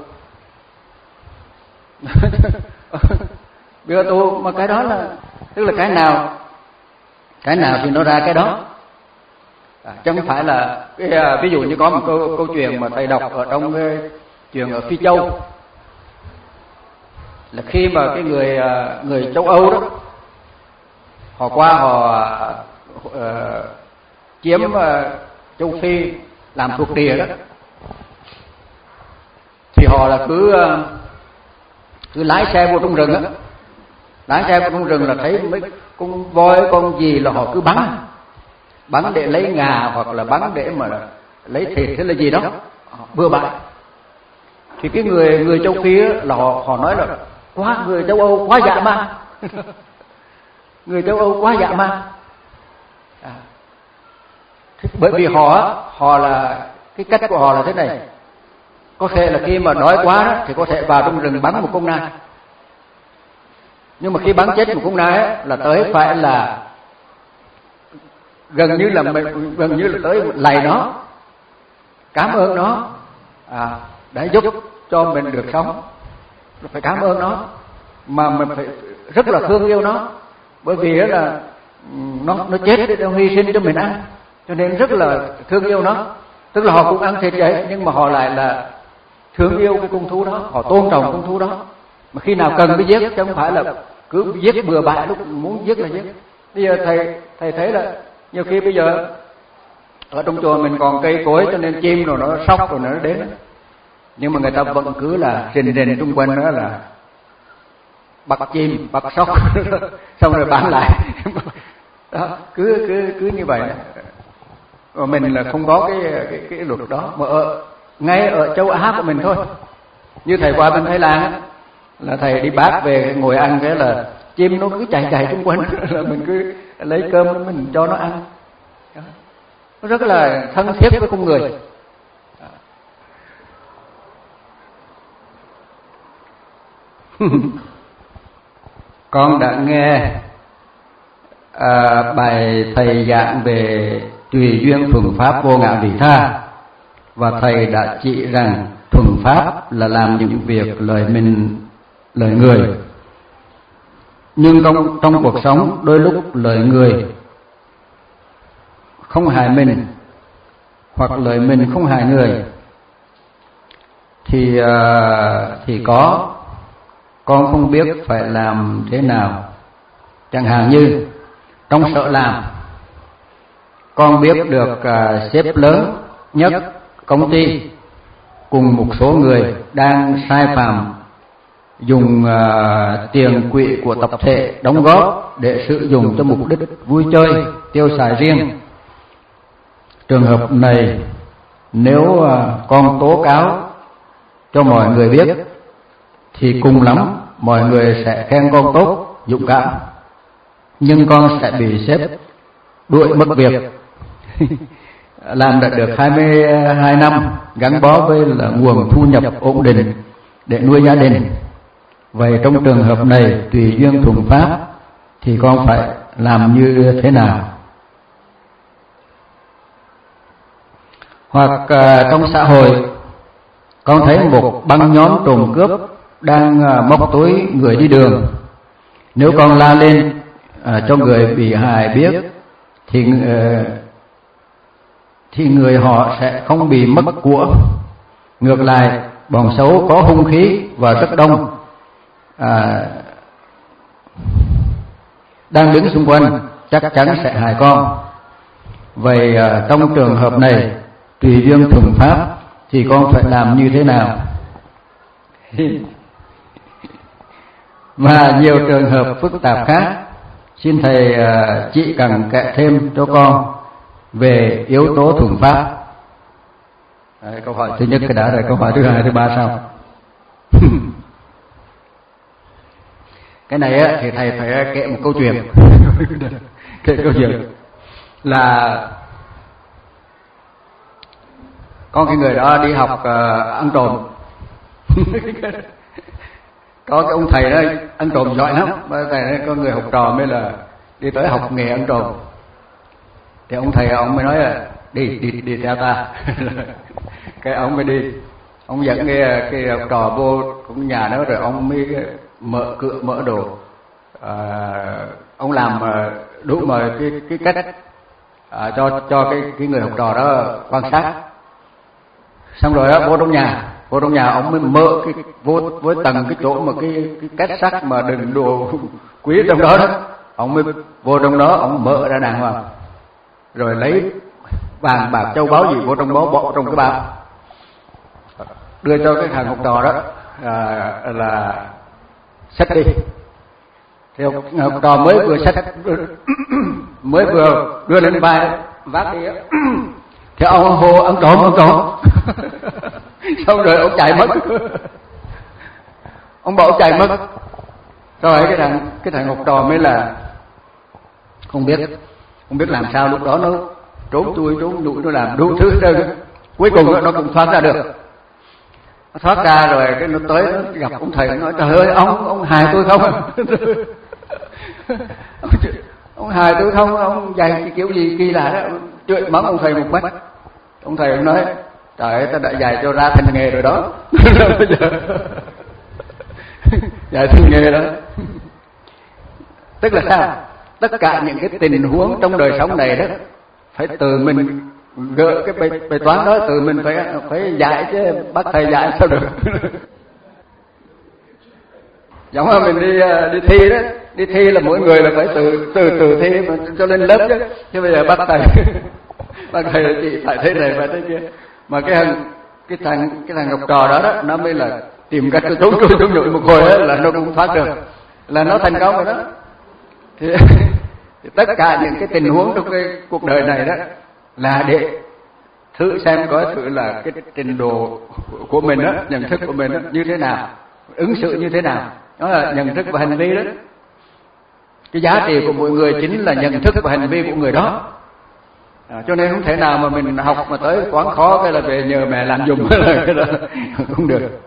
Bị ở tù mà cái đó là tức là cái nào cái nào thì nó ra cái đó. À, chứ không phải là cái, à, ví dụ như có một câu, câu chuyện mà thầy đọc ở trong cái chuyện ở Phi Châu là khi mà cái người người châu Âu đó họ qua họ uh, chiếm uh, châu Phi làm thuộc địa đó thì họ là cứ uh, cứ lái xe vô trong rừng á, lái xe vô trong rừng là thấy mấy con voi con gì là họ cứ bắn bắn để lấy ngà hoặc là bắn để mà lấy thịt hay là gì đó bừa bãi. Thì cái người người châu Phi là họ họ nói là quá người châu Âu quá dạ man. Người châu Âu quá dạ man. À, bởi vì họ họ là cái cách của họ là thế này, có thể là khi mà đói quá đó, thì có thể vào trong rừng bắn một con nai, nhưng mà khi bắn chết một con nai ấy, là tới phải là gần như là gần như là tới lạy nó, cảm ơn nó, à, đã giúp cho mình được sống, phải cảm ơn nó, mà mình phải rất là thương yêu nó, bởi vì là nó nó chết để nó hy sinh cho mình ăn, cho nên rất là thương yêu nó. Tức là họ cũng ăn thịt vậy, nhưng mà họ lại là thương yêu cái con thú đó, họ tôn trọng con thú đó, mà khi nào cần mới giết, chứ không phải là cứ giết bừa bãi lúc muốn giết là giết. Bây giờ thầy thầy thấy là nhiều khi bây giờ ở trong chùa mình còn cây cối cho nên chim rồi nó sóc rồi nó đến, nhưng mà người ta vẫn cứ là rình rình xung quanh đó là bắt chim bắt sóc xong rồi bán lại. Đó, cứ cứ cứ như vậy. Và mình là không có cái cái, cái luật đó, mà ở, ngay ở châu Á của mình thôi. Như thầy qua bên Thái Lan á, là thầy đi bác về ngồi ăn cái là chim nó cứ chạy chạy xung quanh, là mình cứ lấy cơm mình cho nó ăn. Đó. Nó rất là thân thiết với con người. Con đã nghe à, bài thầy giảng về tùy duyên thuần pháp vô ngã vị tha, và thầy đã chỉ rằng thuần pháp là làm những việc lời mình lời người, nhưng trong trong cuộc sống đôi lúc lời người không hại mình hoặc lời mình không hại người thì à, thì có con không biết phải làm thế nào. Chẳng hạn như trong sở làm, con biết được à, sếp lớn nhất công ty cùng một số người đang sai phạm dùng à, tiền quỹ của tập thể đóng góp để sử dụng cho mục đích vui chơi tiêu xài riêng. Trường hợp này nếu à, con tố cáo cho mọi người biết thì cùng lắm mọi người sẽ khen con tốt, dũng cảm, nhưng con sẽ bị sếp đuổi mất việc. Làm đã được hai mươi hai năm, gắn bó với là nguồn thu nhập ổn định để nuôi gia đình. Vậy trong trường hợp này tùy duyên thuần pháp thì con phải làm như thế nào? Hoặc à, trong xã hội con thấy một băng nhóm trộm cướp đang à, móc túi người đi đường. Nếu con la lên à, cho người bị hại biết thì à, thì người họ sẽ không bị mất của. Ngược lại, bọn xấu có hung khí và rất đông, à, đang đứng xung quanh, chắc chắn sẽ hại con. Vậy à, trong trường hợp này, tùy duyên thuận pháp thì con phải làm như thế nào? Và nhiều trường hợp phức tạp khác, xin thầy à, chỉ cần kể thêm cho con về yếu tố thuận pháp. Đấy, câu hỏi thứ nhất cái đã rồi, câu hỏi thứ hai, thứ ba sau. Cái này á, thì thầy phải kể một câu chuyện. Kể câu chuyện là có cái người đó đi học uh, ăn trộm. Có cái ông thầy đó ăn trộm giỏi lắm. Thầy đó, có người học trò mới là đi tới học nghề ăn trộm. Thì ông thầy ông mới nói là đi đi đi theo ta. Cái ông mới đi, ông dẫn cái cái học trò vô cũng nhà đó, rồi ông mới mở cửa mở đồ. À, ông làm đủ mọi cái cái cách à, cho cho cái cái người học trò đó quan sát. Xong rồi đó, vô trong nhà, vô trong nhà ông mới mở cái vô với tầng cái chỗ mà cái cái két sắt mà đựng đồ quý trong đó đó, ông mới vô trong đó, ông mở ra đàng hoàng, rồi lấy vàng bạc châu báu gì vô trong đó bỏ trong cái bao, đưa cho cái thằng học trò đó à, là xách đi. Thì học, học trò mới vừa xách mới vừa đưa lên vai vác đi thì ông hô ăn trộm ăn trộm. Xong rồi ông chạy mất. Ông bỏ chạy mất. Rồi cái thằng cái thằng học trò mới là không biết không biết làm sao, lúc đó nó trốn chui trốn nhủi, nó làm đủ thứ hết. Cuối cùng nó cũng thoát ra được. Nó thoát ra rồi cái nó tới nó gặp ông thầy, nó nói trời ơi ông ông hại tôi không? Ông hại tôi không? Ông dạy cái kiểu gì kỳ lạ đó, chửi mắng ông thầy một mắt. Ông thầy ông nói trời ơi ta đã dạy cho ra thành nghề rồi đó. Dạy thành nghề đó. Tức là sao? Tất cả những cái tình huống trong đời sống này đó phải từ mình gỡ cái bài, bài toán đó, từ mình phải phải dạy chứ bắt thầy dạy sao được. Giống như mình đi đi thi đó, đi thi là mỗi người là phải từ từ từ thi mà cho lên lớp chứ, chứ bây giờ bắt thầy bắt thầy là chị phải thế này phải thế kia. Mà cái thằng cái thằng cái thằng học trò đó đó, nó mới là tìm cách trốn chui trốn nhủi một hồi đó, là nó cũng thoát được, là nó thành công rồi đó. Thì, thì tất cả những cái tình huống trong cái cuộc đời này đó là để thử xem có thử là cái trình độ của mình đó, nhận thức của mình đó, như thế nào, ứng xử như thế nào, đó là nhận thức và hành vi đó. Cái giá trị của mỗi người chính là nhận thức và hành vi của người đó. À, cho nên không thể nào mà mình học mà tới quán khó cái là về nhờ mẹ làm dùm cái đó không được.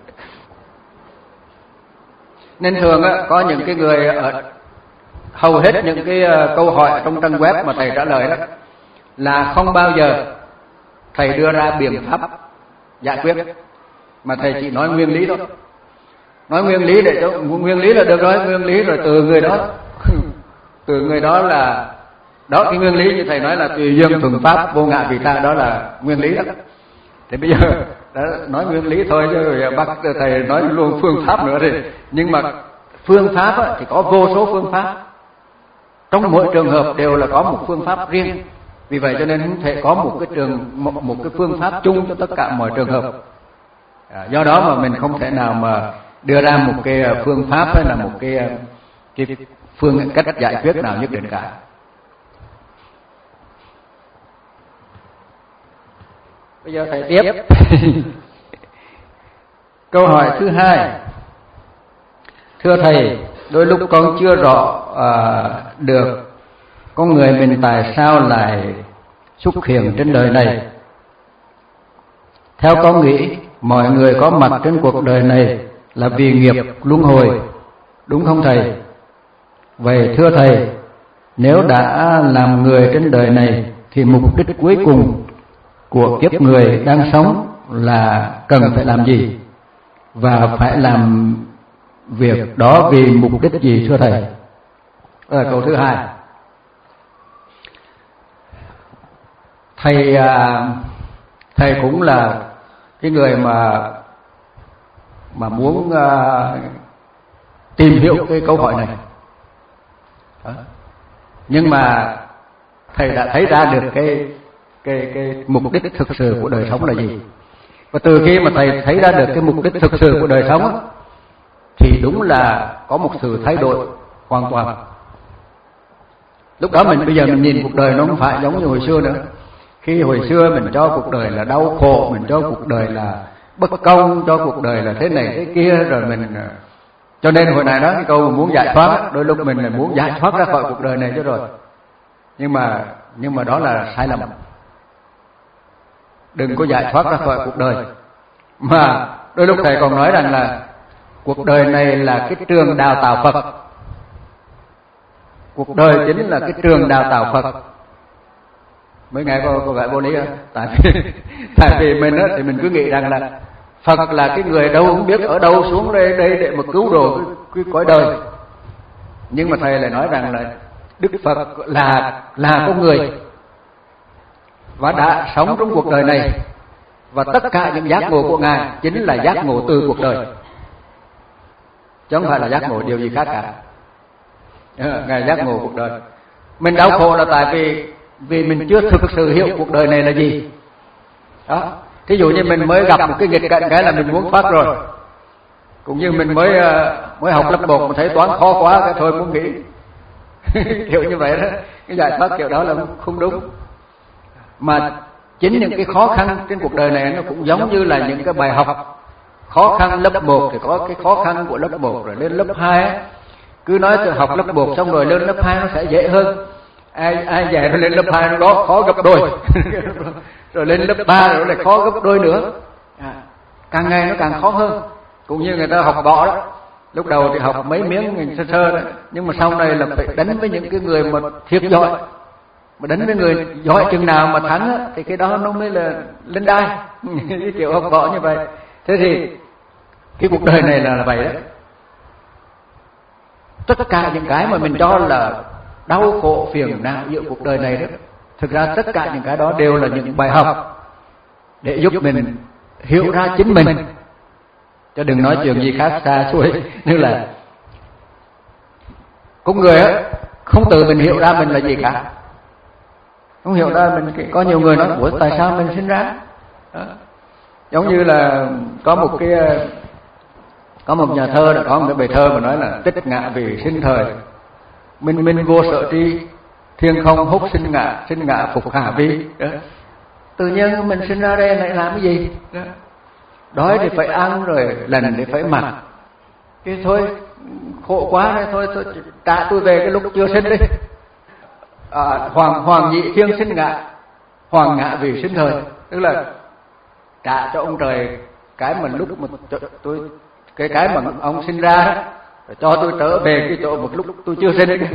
Nên thường á, có những cái người ở hầu hết những cái câu hỏi trong trang web mà thầy trả lời đó là không bao giờ thầy đưa ra biện pháp giải quyết, mà thầy chỉ nói nguyên lý thôi. Nói nguyên lý để cho nguyên lý là được rồi, nguyên lý rồi từ người đó từ người đó là đó, cái nguyên lý như thầy nói là tùy duyên thuận pháp vô ngã vị tha, đó là nguyên lý đó. Thì bây giờ đó, nói nguyên lý thôi chứ rồi bắt thầy nói luôn phương pháp nữa thì, nhưng mà phương pháp á, thì có vô số phương pháp, trong mỗi trường hợp đều là có một phương pháp riêng. Vì vậy cho nên không thể có một cái trường một, một cái phương pháp chung cho tất cả mọi trường hợp. À, do đó mà mình không thể nào mà đưa ra một cái phương pháp hay là một cái cái phương cách giải quyết nào nhất định cả. Bây giờ thầy tiếp. Câu hỏi thứ hai. Thưa thầy, đôi lúc con chưa rõ à, được con người mình tại sao lại xuất hiện trên đời này. Theo con nghĩ, mọi người có mặt trên cuộc đời này là vì nghiệp luân hồi, đúng không thầy? Vậy thưa thầy, nếu đã làm người trên đời này thì mục đích cuối cùng của kiếp người đang sống là cần phải làm gì? Và phải làm việc đó vì mục đích gì thưa thầy? Đó là câu thứ hai. thầy thầy cũng là cái người mà mà muốn uh, tìm hiểu cái câu hỏi này. Đó. Nhưng mà thầy đã thấy ra được cái cái cái mục đích thực sự của đời sống là gì. Và từ khi mà thầy thấy ra được cái mục đích thực sự của đời sống thì đúng là có một sự thay đổi hoàn toàn. Lúc đó mình bây giờ mình nhìn cuộc đời nó không phải giống như hồi xưa nữa. Khi hồi xưa mình cho cuộc đời là đau khổ, mình cho cuộc đời là bất công, cho cuộc đời là thế này thế kia, rồi mình cho nên hồi này đó cái câu muốn giải thoát, đôi lúc mình là muốn giải thoát ra khỏi cuộc đời này chứ rồi. Nhưng mà nhưng mà đó là sai lầm. Đừng có giải thoát ra khỏi cuộc đời. Mà đôi lúc thầy còn nói rằng là cuộc đời này là cái trường đào tạo Phật. Cuộc đời chính là cái trường đào tạo Phật. Mấy ngày có có vẻ vô lý không? Tại vì tại vì mình á thì mình cứ nghĩ rằng là Phật là cái người đâu không biết ở đâu xuống đây đây để mà cứu độ cái, cái cõi đời. Nhưng mà thầy lại nói rằng là Đức Phật là là con người và đã sống trong cuộc đời này, và tất cả những giác ngộ của Ngài chính là giác ngộ từ cuộc đời, chứ không phải là giác ngộ điều gì khác cả. Ngài giác ngộ cuộc đời. Mình đau khổ là tại vì vì mình chưa thực sự hiểu cuộc đời này là gì. Đó. Thí dụ như mình mới gặp một cái nghịch cảnh cái là mình muốn thoát rồi. Cũng như mình mới mới học lớp một mà thấy toán khó quá cái thôi muốn nghỉ. Kiểu như vậy đó, cái giải thoát kiểu đó là không đúng. Mà chính những cái khó khăn trên cuộc đời này nó cũng giống như là những cái bài học. Khó khăn lớp một thì có cái khó khăn của lớp một, rồi lên lớp hai cứ nói từ học lớp một xong rồi lên lớp hai nó sẽ dễ hơn. Ai ai dạy nó lên lớp hai nó đó khó gấp đôi. Rồi lên lớp ba rồi lại khó gấp đôi nữa. À, càng ngày nó càng khó hơn. Cũng như người ta học võ đó, lúc đầu thì học mấy miếng sơ sơ đó, nhưng mà sau này là phải đánh với những cái người mà thiệt giỏi. Mà đánh với người giỏi chừng nào mà thắng á, thì cái đó nó mới là lên đai. Cái kiểu học võ như vậy. Thế thì cái cuộc đời này là, là vậy đó. Tất cả những cái mà mình cho là đau khổ phiền não giữa cuộc đời này đó, thực ra tất cả những cái đó đều là những bài học để giúp mình hiểu ra chính mình, chứ đừng nói chuyện gì khác xa xôi. Như là có người á không tự mình hiểu ra mình là gì cả, không hiểu ra mình. Có nhiều người nói ủa tại sao mình sinh ra đó. Giống như là có một cái có một nhà thơ đã có một cái bài thơ mà nói là tích ngã vì sinh thời, minh minh vô sở tri, thiên không hút sinh ngã, sinh ngã phục hạ vi. Đó. Tự nhiên mình sinh ra đây lại làm cái gì? Đó. Đói thì phải ăn, rồi lần thì phải mặc. Cái thôi khổ quá đấy, thôi, thôi trả tôi về cái lúc chưa sinh đi. À, hoàng hoàng nhị thiên sinh ngã, hoàng ngã vì sinh thời, tức là trả cho ông trời cái mà lúc mà tôi cái cái mà ông sinh ra cho tôi trở về cái chỗ một lúc tôi chưa sinh.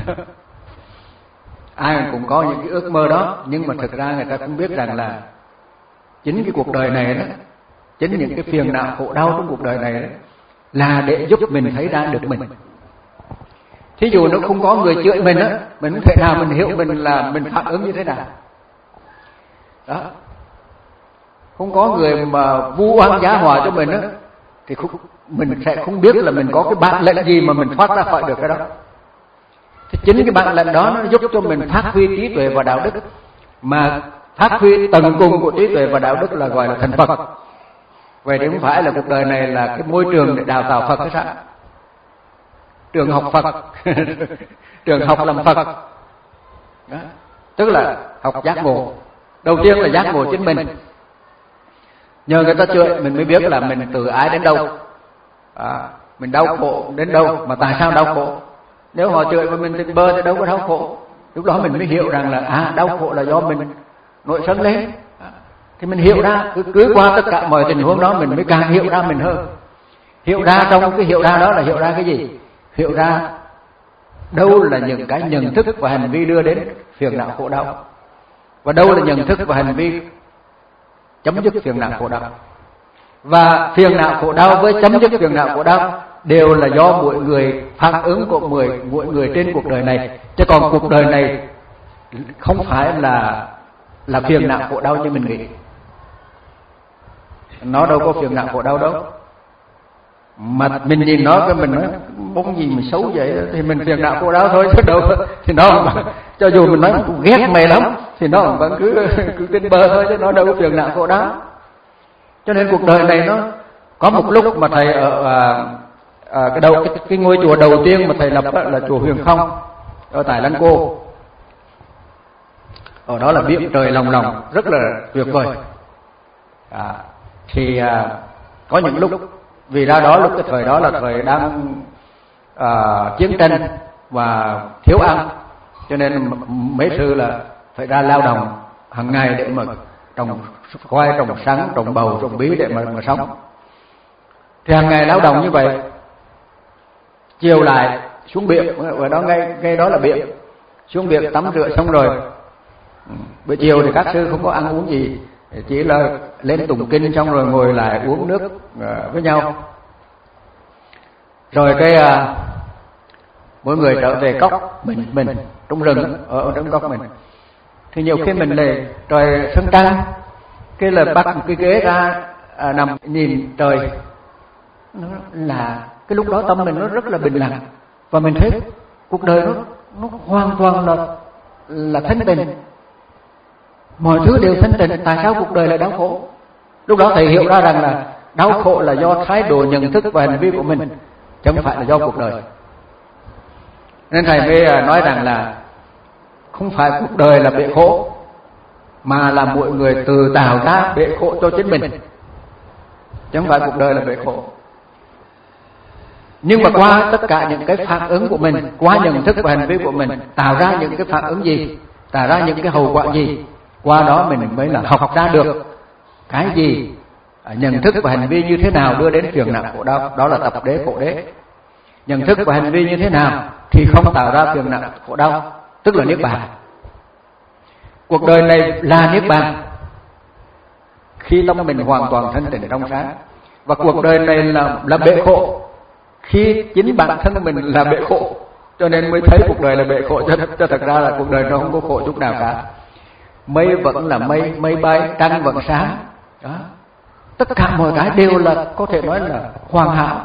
Ai cũng có những cái ước mơ đó, nhưng mà thực ra người ta cũng biết rằng là chính cái cuộc đời này đó, chính những cái phiền não khổ đau trong cuộc đời này đó, là để giúp mình thấy ra được mình. Thí dụ nó không có người chửi mình á, mình không thể nào mình hiểu mình là mình phản ứng như thế nào. Đó. Không có người mà vu oan giá hòa cho mình á, thì không, mình sẽ không biết là mình có cái bản lĩnh gì mà mình thoát ra khỏi được cái đó. Thì chính cái bản lĩnh đó nó giúp cho mình phát huy trí tuệ và đạo đức. Mà phát huy tầng cùng của trí tuệ và đạo đức là gọi là thành Phật. Vậy thì không phải là cuộc đời này là cái môi trường để đào tạo Phật hay sao? Trường học Phật, trường học làm Phật. Đó. Tức là học giác ngộ. Đầu tiên là giác ngộ chính mình. Nhờ người ta chửi mình mới biết là mình từ ái đến đâu, à, mình đau khổ đến đâu, mà tại sao đau khổ. Nếu họ chửi mà mình tình bơ thì đâu có đau khổ. Lúc đó mình mới hiểu rằng là à, đau khổ là do mình nội sân lên. À, thì mình hiểu ra, cứ cứ qua tất cả mọi tình huống đó mình mới càng hiểu ra mình hơn. Hiểu ra trong cái hiểu ra đó là hiểu ra cái gì? Hiểu ra đâu là những cái nhận thức và hành vi đưa đến phiền não khổ đau, và đâu là nhận thức và hành vi chấm dứt phiền não khổ đau. Và phiền não khổ đau với chấm dứt phiền não khổ đau đều là do mỗi người phản ứng của mỗi mỗi người trên cuộc đời này, chứ còn cuộc đời này không phải là là phiền não khổ đau như mình nghĩ. Nó đâu có phiền não khổ đau đâu. Mà mình nhìn nó cái mình nói bóng gì mà xấu vậy thì mình phiền não khổ đau thôi chứ đâu. Thì nó cho dù mình nói cũng ghét mày lắm thì nó vẫn cứ cứ trên bờ thôi chứ nó đâu có phiền não khổ đau. Cho nên cuộc đời này nó có một lúc mà thầy ở à, à, cái đầu cái, cái ngôi chùa đầu tiên mà thầy lập là chùa Huyền Không ở tại Lăng Cô. Ở đó là biển trời lòng lòng rất là tuyệt vời. À, thì à, có những lúc vì ra đó lúc cái thời đó là thời đang à, chiến tranh và thiếu ăn, cho nên mấy sư là phải ra lao động hàng ngày để mà trồng khoai, trồng sắn, trồng bầu, trồng bí để mà, mà sống. Thì hàng ngày lao động như vậy, chiều lại xuống biển, ở đó ngay ngay đó là biển, xuống biển tắm rửa xong rồi buổi chiều thì các sư không có ăn uống gì, chỉ là lên tụng kinh xong rồi ngồi lại uống nước với nhau. Rồi cái à, mỗi người trở về cốc mình mình trong rừng ở trong cốc mình. Thì nhiều khi mình lại trời sân trăng, cái là bắt một cái ghế ra à, nằm nhìn trời, nó là cái lúc đó tâm mình nó rất là bình lặng và mình thấy cuộc đời nó nó hoàn toàn là là thanh tịnh, mọi thứ đều thanh tịnh. Tại sao cuộc đời lại đau khổ? Lúc đó thầy hiểu ra rằng là đau khổ là do thái độ nhận thức và hành vi của mình, chứ không phải là do cuộc đời. Nên thầy mới nói rằng là không phải cuộc đời là bể khổ, mà là mỗi người tự tạo ra bể khổ cho chính mình, chứ không phải cuộc đời là bể khổ. Nhưng mà qua tất cả những cái phản ứng của mình, qua nhận thức và hành vi của mình tạo ra những cái phản ứng gì, tạo ra những cái hậu quả gì, qua đó mình mới là học ra được cái gì, nhận thức và hành vi như thế nào đưa đến phiền não khổ đau. Đó là tập đế khổ đế. Nhận thức và hành vi như thế nào thì không tạo ra phiền não khổ đau, tức là niết bàn. Cuộc đời này là niết bàn khi tâm mình hoàn toàn thanh tịnh trong sáng, và cuộc đời này là là bể khổ khi chính bản thân mình là bể khổ, cho nên mới thấy cuộc đời là bể khổ. Cho, cho thật ra là cuộc đời nó không có khổ chút nào cả. Mây vẫn là mây, mây bay, trăng vẫn sáng đó. Tất cả mọi cái đều là có thể nói là hoàn hảo,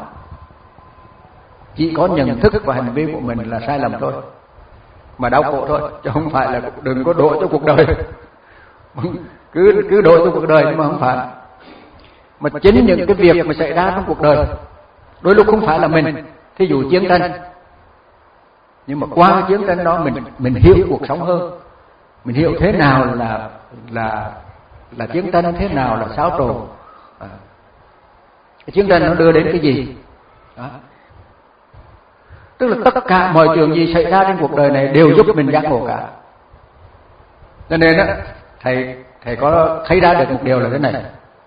chỉ có nhận thức và hành vi của mình là sai lầm thôi, mà đau khổ thôi, chứ không phải là đừng có đổ cho cuộc đời. cứ cứ đổ cho cuộc đời nhưng mà không phải. Mà chính những cái việc mà xảy ra trong cuộc đời đôi lúc không phải là mình. Thí dụ chiến tranh, nhưng mà qua chiến tranh đó mình mình hiểu cuộc sống hơn, mình hiểu thế nào là là là chiến tranh, thế nào là xáo trộn, à, cái chiến tranh nó đưa đến cái gì đó. Tức là tất cả mọi chuyện gì xảy ra trên cuộc đời này đều giúp mình giác ngộ cả. Cho nên á, thầy thầy có thấy ra được một điều là thế này: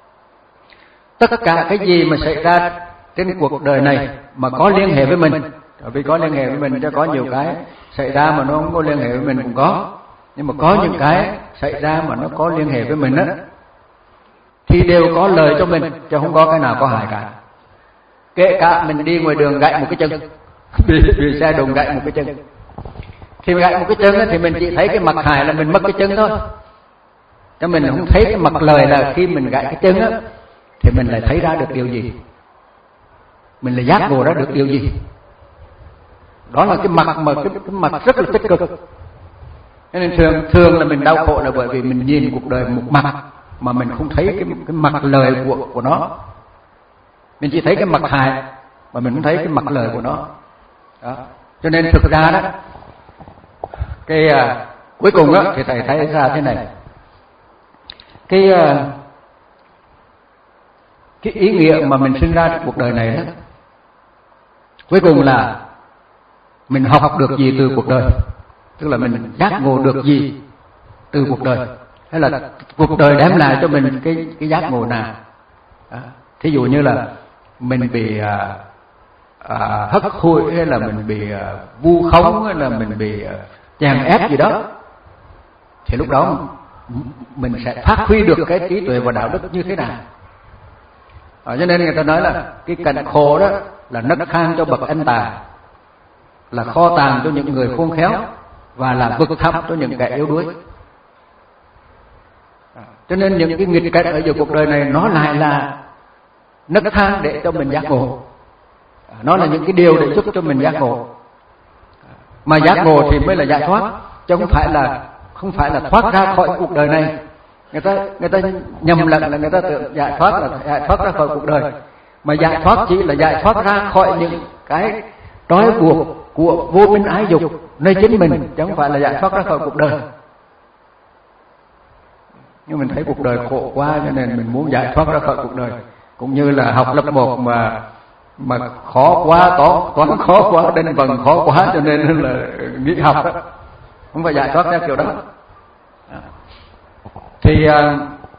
tất cả cái gì mà xảy ra trên cuộc đời này mà có liên hệ với mình, vì có liên hệ với mình cho có nhiều cái xảy ra mà nó không có liên hệ với mình cũng có, nhưng mà có những cái xảy ra mà nó có liên hệ với mình á thì đều có lợi cho mình, chứ không có cái nào có hại cả. Kể cả mình đi ngoài đường gãy một cái chân, bị, bị xe đụng gãy một cái chân, khi mình gãy một cái chân á, thì mình chỉ thấy cái mặt hại là mình mất cái chân thôi, cho mình không thấy cái mặt lợi là khi mình gãy cái chân á thì mình lại thấy ra được điều gì, mình lại giác ngộ ra được điều gì. Đó là cái mặt mà cái, cái mặt rất là tích cực. Cho nên thường thường là mình đau khổ là bởi vì mình nhìn cuộc đời một mặt mà mình không thấy cái cái mặt lời của của nó. Mình chỉ thấy cái mặt hại mà mình không thấy cái mặt lời của nó. Đó. Cho nên thực ra đó, cái uh, cuối cùng đó thì thầy thấy ra thế này: cái uh, cái ý nghĩa mà mình sinh ra trong cuộc đời này đó, cuối cùng là mình học được gì từ cuộc đời, tức là mình giác ngộ được gì từ cuộc đời, hay là cuộc đời đem lại cho mình cái cái giác ngộ nào. Đó. Thí dụ như là mình bị à, à, hất hủi, hay là mình bị à, vu khống, hay là mình bị à, chèn ép gì đó, thì lúc đó mình sẽ phát huy được cái trí tuệ và đạo đức như thế nào. À, cho nên người ta nói là cái cảnh khổ đó là nấc thang cho bậc anh tài, là kho tàng cho những người khôn khéo, và là vực thẳm cho những kẻ yếu đuối. Cho nên những cái nghịch cảnh ở giữa cuộc đời này nó lại là nấc thang để cho mình giác ngộ. Nó là những cái điều để giúp cho mình giác ngộ. Mà giác ngộ thì mới là giải thoát, chứ không phải là không phải là thoát ra khỏi cuộc đời này. Người ta người ta nhầm lẫn là người ta tưởng giải thoát là giải thoát ra khỏi cuộc đời, mà giải thoát chỉ là giải thoát ra khỏi những cái trói buộc của vô minh ái dục nơi chính mình, chứ không phải là giải thoát ra khỏi cuộc đời. Nhưng mình thấy cuộc đời khổ quá cho nên mình muốn giải thoát ra khỏi cuộc đời. Cũng như là học lớp một mà mà khó quá, toán toán khó quá, đến vần khó quá cho nên là nghỉ học đó. Không phải giải thoát theo kiểu đó. Thì à,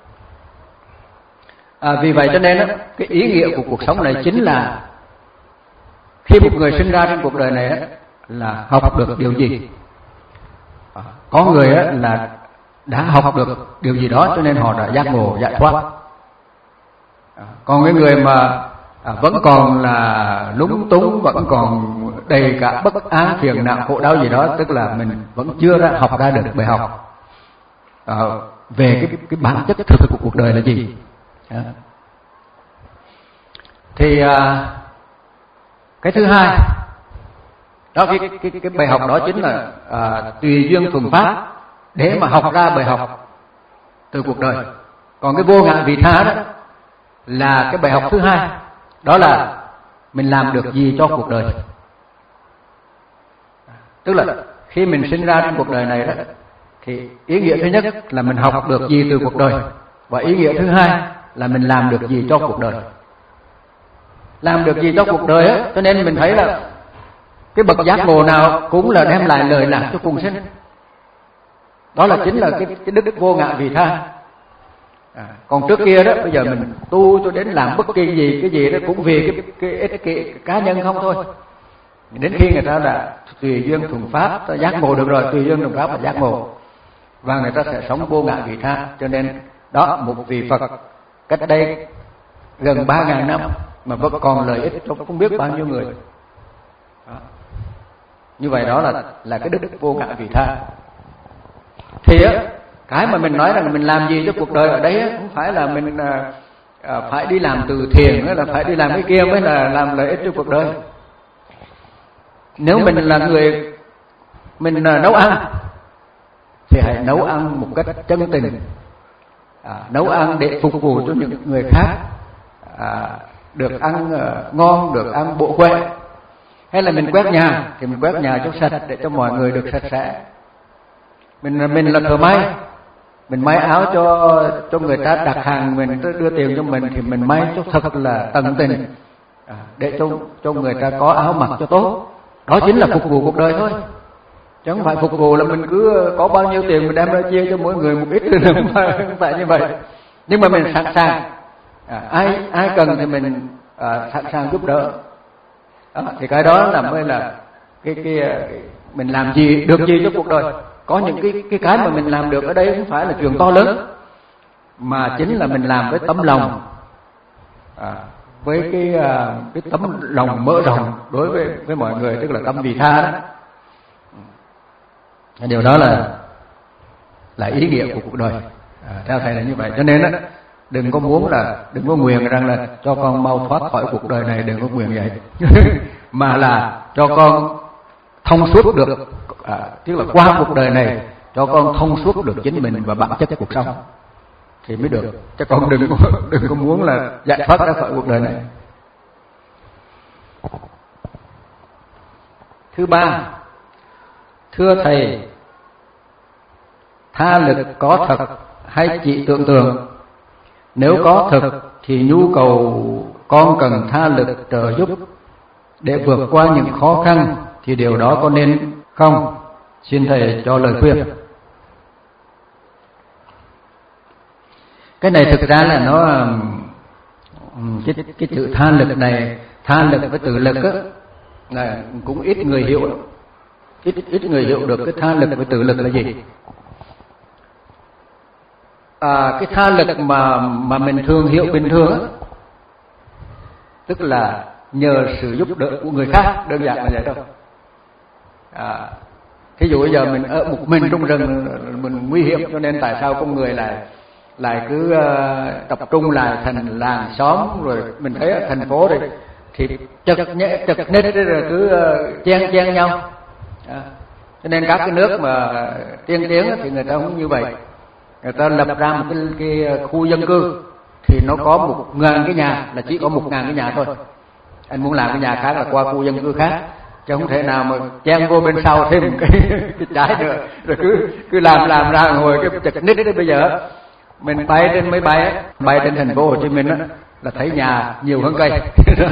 à, vì vậy cho nên đó, cái ý nghĩa của cuộc sống này chính là khi một người sinh ra trên cuộc đời này đó, là học được điều gì. À, có người đó, là đã học được điều gì đó cho nên họ đã giác ngộ giải thoát. À, còn cái người mà à, vẫn còn là lúng túng, vẫn còn đầy cả bất an, phiền não, khổ đau gì đó, tức là mình vẫn chưa ra học ra được bài học à, về cái cái bản chất thực của cuộc đời là gì. À. Thì à, cái thứ hai đó, cái cái cái bài học đó chính là à, tùy duyên thuần pháp, để mà học ra bài học từ cuộc đời. Còn cái vô ngã vị tha đó là cái bài học thứ hai, đó là mình làm được gì cho cuộc đời. Tức là khi mình sinh ra trong cuộc đời này đó, thì ý nghĩa thứ nhất là mình học được gì từ cuộc đời, và ý nghĩa thứ hai là mình làm được gì cho cuộc đời. Làm được gì cho cuộc đời á, cho nên mình thấy là cái bậc giác ngộ nào cũng là đem lại lợi lạc cho cùng sinh. Đó là chính là cái, cái đức vô ngã vị tha. À, còn trước kia đó, bây giờ mình tu cho đến làm bất kỳ gì cái gì đó cũng vì cái cái ích kỷ cá nhân không thôi. Đến khi người ta đã tùy duyên thuần pháp, ta giác ngộ được rồi, tùy duyên thuần pháp là giác ngộ, và người ta sẽ sống vô ngã vị tha. Cho nên đó, một vị Phật cách đây gần ba ngàn năm mà vẫn còn lợi ích cho không biết bao nhiêu người. Đó. Như vậy đó là là cái đức vô ngã vị tha. Thì á, cái mà mình nói rằng mình làm gì cho cuộc đời ở đây á, không phải là mình à, à, phải đi làm từ thiện, hay là phải đi làm cái kia mới là làm lợi ích cho cuộc đời. Nếu mình là người mình à, nấu ăn thì hãy nấu ăn một cách chân tình, à, nấu ăn để phục vụ cho những người khác à, được ăn à, ngon, được ăn bộ quẹ. Hay là mình quét nhà thì mình quét nhà cho sạch để cho mọi người được sạch sẽ. Mình mình là thợ may, mình may áo cho cho người ta đặt hàng, mình đưa tiền cho mình thì mình may cho thật là tận tình à, để cho cho người ta có áo mặc cho tốt. Đó chính là phục vụ cuộc đời thôi, chứ không phải phục vụ là mình cứ có bao nhiêu tiền mình đem ra chia cho mỗi người một ít. Không phải, không phải như vậy. Nhưng mà mình sẵn sàng à, ai ai cần thì mình à, sẵn sàng giúp đỡ. Đó, thì cái đó là mới là cái, cái, cái mình làm gì được gì cho cuộc đời. Có những cái cái cái mà mình làm được ở đây không phải là chuyện to lớn, mà chính là mình làm với tấm lòng à, với cái cái tấm lòng mở rộng đối với với mọi người, tức là tâm vị tha đó. Điều đó là là ý nghĩa của cuộc đời. À, theo thầy là như vậy. Cho nên á, đừng có muốn là đừng có nguyện rằng là cho con mau thoát khỏi cuộc đời này, đừng có nguyện vậy. Mà là cho con thông suốt được, à, tức là qua cuộc đời này cho con thông suốt được chính mình và bản chất cuộc sống thì mới được. Chứ con đừng đừng có muốn là giải thoát ra khỏi cuộc đời này. Thứ ba, thưa thầy, tha lực có thật hay chỉ tưởng tượng? Nếu có thực thì nhu cầu con cần tha lực trợ giúp để vượt qua những khó khăn thì điều đó có nên không? Xin thầy cho lời khuyên. Cái này thực ra là nó cái, cái chữ tha lực này, tha lực với tự lực á, là cũng ít người hiểu, ít ít người hiểu được cái tha lực với tự lực là gì. À, cái tha lực mà mà mình thường hiểu bình thường á, tức là nhờ sự giúp đỡ của người khác, đơn giản là vậy thôi. À, thí dụ bây giờ mình ở một mình trong rừng, mình nguy hiểm cho nên tại sao con người lại lại cứ uh, tập trung lại thành làng xóm, rồi mình thấy ở thành phố đây thì chật nhẹ chật nít rồi cứ uh, chen chen nhau. À, cho nên các cái nước mà tiên tiến thì người ta cũng như vậy, người ta lập ra một cái, cái khu dân cư thì nó có một ngàn cái nhà, là chỉ có một ngàn cái nhà thôi. Anh muốn làm cái nhà khác là qua khu dân cư khác, chứ không thể nào mà chen vô bên sau thêm một cái, cái trái nữa, rồi cứ cứ làm làm ra ngồi cái chật nít đấy. Bây giờ mình bay trên máy bay bay trên thành phố Hồ Chí Minh đó, là thấy nhà nhiều hơn cây.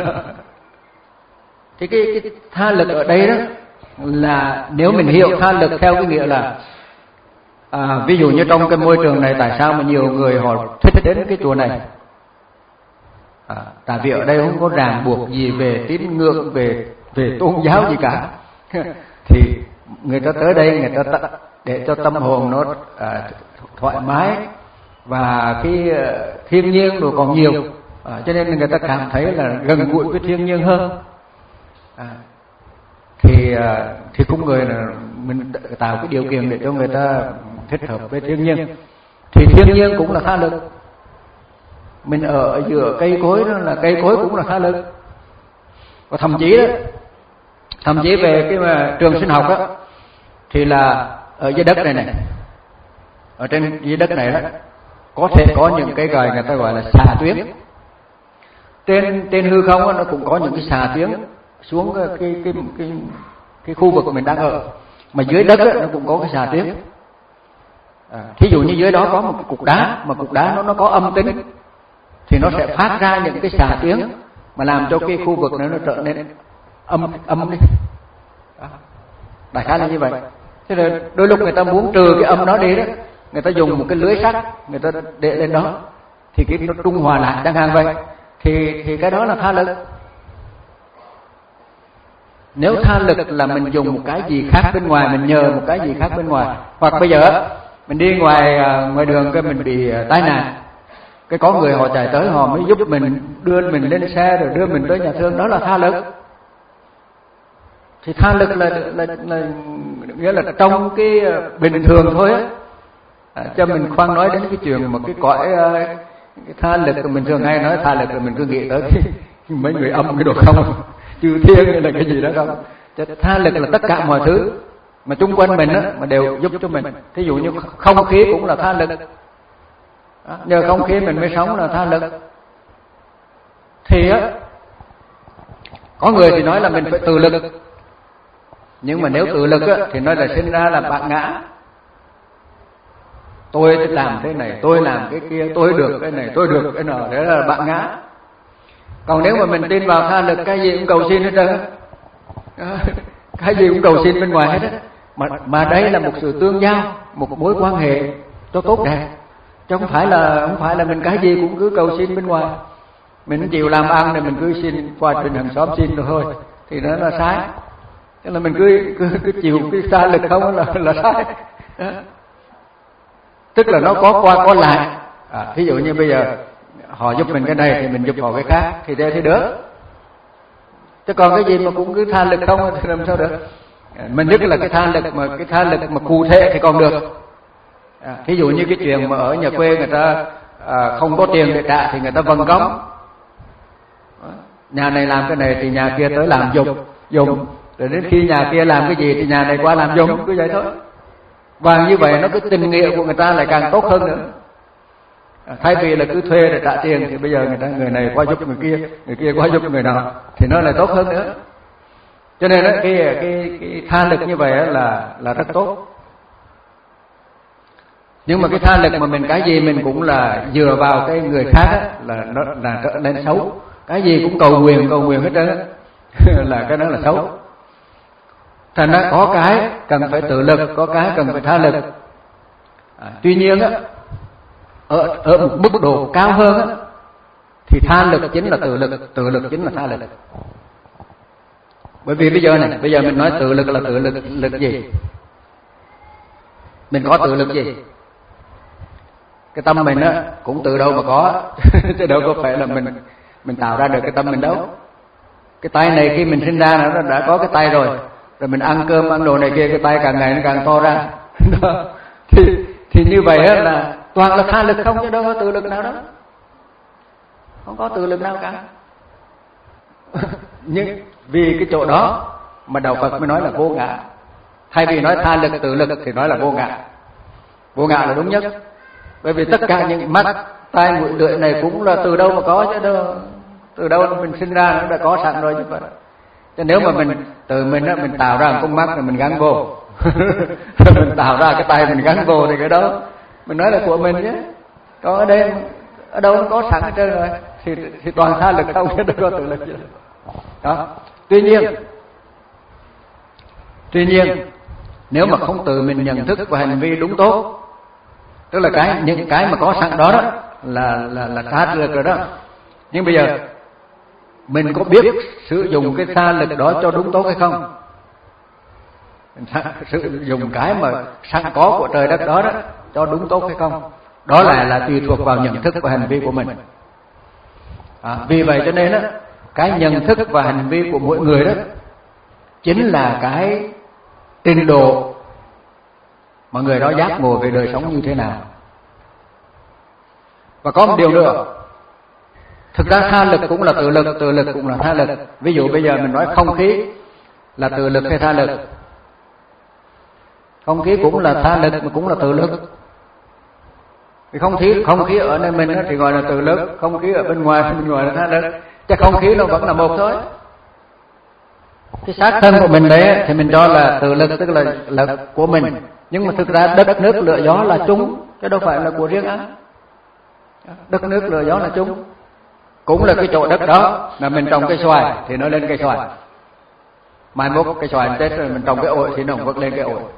Thì cái, cái tha lực ở đây đó là nếu mình hiểu tha lực theo cái nghĩa là à, ví dụ như trong cái môi trường này tại sao mà nhiều người họ thích đến cái chùa này, à, tại vì ở đây không có ràng buộc gì về tín ngưỡng, về về tôn giáo gì cả. Thì người ta tới đây người ta để cho tâm hồn nó à, thoải mái, và cái thiên nhiên rồi còn nhiều, à, cho nên người ta cảm thấy là gần gũi với thiên nhiên hơn. À, thì thì cũng người là mình tạo cái điều kiện để cho người ta thích hợp với thiên nhiên. Thì thiên nhiên cũng là tha lực. Mình ở giữa cây cối đó là cây cối cũng là tha lực. Và thậm chí đó, thậm chí về cái mà trường sinh học đó, thì là ở dưới đất này này, ở trên dưới đất này đó có thể có những cái gọi người ta gọi là xà tuyến. Trên trên hư không đó, nó cũng có những cái xà tuyến xuống cái cái cái cái, cái khu vực mình đang ở, mà dưới đất đó, nó cũng có cái xà tuyến. À, thí dụ như dưới đó có một cái cục đá, mà cục đá nó nó có âm tính thì nó sẽ phát ra những cái xà tuyến mà làm cho cái khu vực này nó trở nên âm âm đi. Đại khái là như vậy. Thế là đôi lúc người ta muốn trừ cái âm đó đi đó, người ta dùng một cái lưới sắt người ta để lên đó thì cái nó trung hòa lại chẳng hạn vậy. Thì thì cái đó là tha lực. Nếu tha lực là mình dùng một cái gì khác bên ngoài, mình nhờ một cái gì khác bên ngoài, hoặc bây giờ mình đi ngoài ngoài đường cái mình bị tai nạn, cái có người họ chạy tới họ mới giúp mình, đưa mình lên xe rồi đưa mình tới nhà thương, đó là tha lực. Thì tha lực là là, là, là nghĩa là trong cái bình thường thôi á. À, cho mình khoan nói đến cái chuyện mà cái cõi cái tha lực của mình thường hay nói tha lực là mình cứ nghĩ tới cái, mấy người âm cái đồ không, chư thiên hay là cái gì đó không. Tha lực là tất cả mọi thứ mà chung quanh mình á mà đều giúp cho mình. Thí dụ như không khí cũng là tha lực. Đó, nhờ không khí mình mới sống là tha lực. Thì á có người thì nói là mình phải tự lực, nhưng mà nếu tự lực á thì nói là sinh ra là bạn ngã. Tôi làm thế này, tôi làm cái kia, tôi được cái này, tôi được cái nọ, đấy là bạn ngã. Còn nếu mà mình tin vào tha lực, cái gì cũng cầu xin hết trơn, cái gì cũng cầu xin bên ngoài hết á. Mà mà đây là một sự tương giao, một mối quan hệ cho tốt đẹp, chứ không phải là không phải là mình cái gì cũng cứ cầu xin bên ngoài. Mình chịu làm ăn thì mình cứ xin qua trên hàng xóm xin rồi thôi, thì đó là sai. Tức là mình cứ cứ, cứ chịu cái tha lực không là là sai. Đó. Tức là nó có qua có lại. À, thí dụ như bây giờ họ giúp mình cái này thì mình giúp họ cái khác, thì thế thì được. Chứ còn cái gì mà cũng cứ tha lực không thì làm sao được. À, mình nhất là cái tha lực mà cái tha lực mà cụ thể thì còn được. À, thí dụ như cái chuyện mà ở nhà quê người ta à, không có tiền để trả thì người ta vâng cống. Nhà này làm cái này thì nhà kia tới làm dùng dùng, rồi đến khi nhà kia làm cái gì thì nhà này qua làm dùng, cứ vậy thôi. Và như vậy nó cái tình nghĩa của người ta lại càng tốt hơn nữa. À, thay vì là cứ thuê để trả tiền thì bây giờ người ta người này qua giúp người kia, người kia qua giúp người nọ thì nó lại tốt hơn nữa. Cho nên đó, cái cái cái tha lực như vậy là là rất tốt. Nhưng mà cái tha lực mà mình cái gì mình cũng là dựa vào cái người khác á, là nó là trở nên xấu. Cái gì cũng cầu nguyện cầu nguyện hết trơn là cái đó là xấu. Thành ra có cái cần phải tự lực, có cái cần phải tha lực. À, tuy nhiên á, ở ở một mức độ cao hơn á, thì tha lực chính là tự lực, tự lực chính là tha lực. Bởi vì bây giờ này, bây giờ mình nói tự lực là tự lực lực gì? Mình có tự lực gì? Cái tâm mình á cũng từ đâu mà có, chứ đâu có phải là mình mình tạo ra được cái tâm mình đâu. Cái tay này khi mình sinh ra nó đã có cái tay rồi, rồi mình ăn cơm ăn đồ này kia, cái tay càng ngày nó càng to ra. thì thì như vậy á là toàn là tha lực không chứ đâu có tự lực nào đó, không có tự lực nào cả. Nhưng vì cái chỗ đó mà đạo Phật mới nói là vô ngã. Thay vì nói tha lực tự lực thì nói là vô ngã. Vô ngã là đúng nhất. Bởi vì tất cả những mắt, tai, mũi, lưỡi này cũng là từ đâu mà có chứ đâu, từ đâu mình sinh ra nó đã có sẵn rồi chứ vậy. Chứ nếu mà mình từ mình á, mình tạo ra một con mắt rồi mình gắn vô, mình tạo ra cái tay mình gắn vô thì cái đó mình nói là của mình chứ. Còn ở đây ở đâu nó có sẵn hết trơn rồi, thì thì toàn tha lực không chứ đâu có tự lực gì. Đó. Tuy nhiên, tuy nhiên nếu mà không tự mình nhận thức và hành vi đúng tốt, tức là cái những cái mà có sẵn đó đó là là là tha lực rồi đó. Nhưng bây giờ mình có biết sử dụng cái tha lực đó cho đúng tốt hay không? Sử dụng cái mà sẵn có của trời đất đó đó cho đúng tốt hay không? Đó là là tùy thuộc vào nhận thức và hành vi của mình. À, vì vậy cho nên á, cái nhận thức và hành vi của mỗi người đó chính là cái trình độ mà người đó giác ngộ về đời sống như thế nào. Và có một điều nữa, thực ra tha lực cũng là tự lực, tự lực cũng là tha lực. Ví dụ bây giờ mình nói không khí là tự lực hay tha lực? Không khí cũng là tha lực mà cũng là tự lực. Vì không khí không khí ở nơi mình thì gọi là tự lực, không khí ở bên ngoài thì mình gọi là tha lực. Chứ không khí nó vẫn là một thôi. Cái xác thân của mình đấy thì mình cho là tự lực, tức là lực của mình. Nhưng mà thực ra đất nước lửa gió là chung, chứ đâu phải là của riêng ai. Đất nước lửa gió là chung. Cũng là cái chỗ đất đó là mình trồng cây xoài thì nó lên cây xoài. Mai mốt cây xoài chết rồi mình trồng cái ổi thì nó cũng vượt lên cái ổi.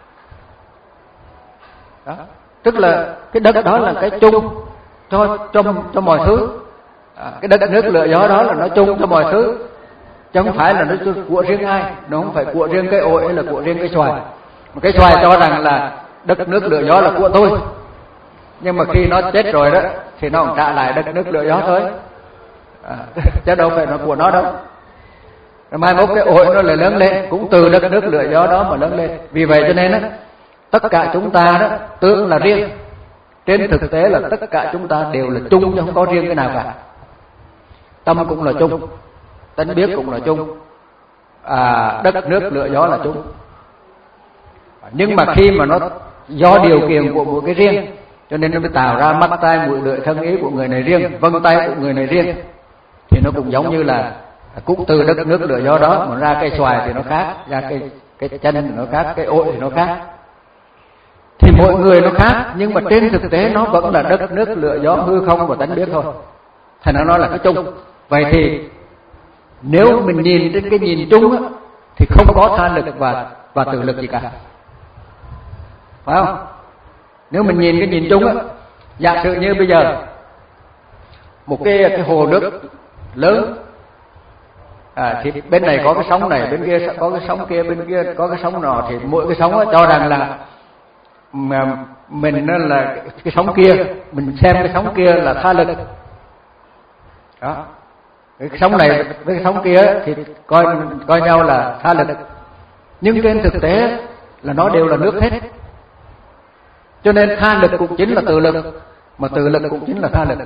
Đó. Tức là cái đất đó là cái chung cho cho cho mọi thứ. À, cái đất nước lửa gió đó là nó chung cho mọi thứ, chứ không phải là nó của riêng ai, nó không phải của riêng cái ổi hay là của riêng cây xoài. Mà cái xoài cho rằng là đất nước lửa gió là của tôi, nhưng mà khi nó chết rồi đó thì nó cũng trả lại đất nước lửa gió thôi, à, chứ đâu phải nó của nó đâu. Rồi mai mốt cái ổi nó lại lớn lên cũng từ đất nước lửa gió đó mà lớn lên. Vì vậy cho nên đó, tất cả chúng ta đó tưởng là riêng, trên thực tế là tất cả chúng ta đều là chung chứ không có riêng cái nào cả. Tâm cũng là chung, tánh biết cũng là chung, à, đất nước lửa gió là chung. Nhưng mà khi mà nó do điều kiện của mỗi cái riêng, cho nên nó mới tạo ra mắt tai mũi lưỡi thân ý của người này riêng, vân tay của người này riêng, thì nó cũng giống như là cũng từ đất nước lửa gió đó mà ra cây xoài thì nó khác, ra cây cái chân thì nó khác, cái ổi thì nó khác. Thì mỗi người nó khác, nhưng mà trên thực tế nó vẫn là đất nước lửa gió hư không và tánh biết thôi. Thành ra nó là cái chung. Vậy thì nếu mình nhìn trên cái nhìn chung á, thì không có tha lực và và tự lực gì cả, phải không? Nếu mình nhìn cái nhìn chung á, giả sử như bây giờ một cái cái hồ nước lớn, à, thì bên này có cái sóng này, bên kia có cái sóng kia, bên kia có cái sóng nọ, thì mỗi cái sóng á, cho rằng là mà mình nó là cái sóng kia, mình xem cái sóng kia là tha lực. Đó. Cái sóng này với cái sóng kia thì coi coi nhau là tha lực. Nhưng trên thực tế là nó đều là nước hết. Cho nên tha lực cũng chính là tự lực, mà tự lực cũng chính là tha lực.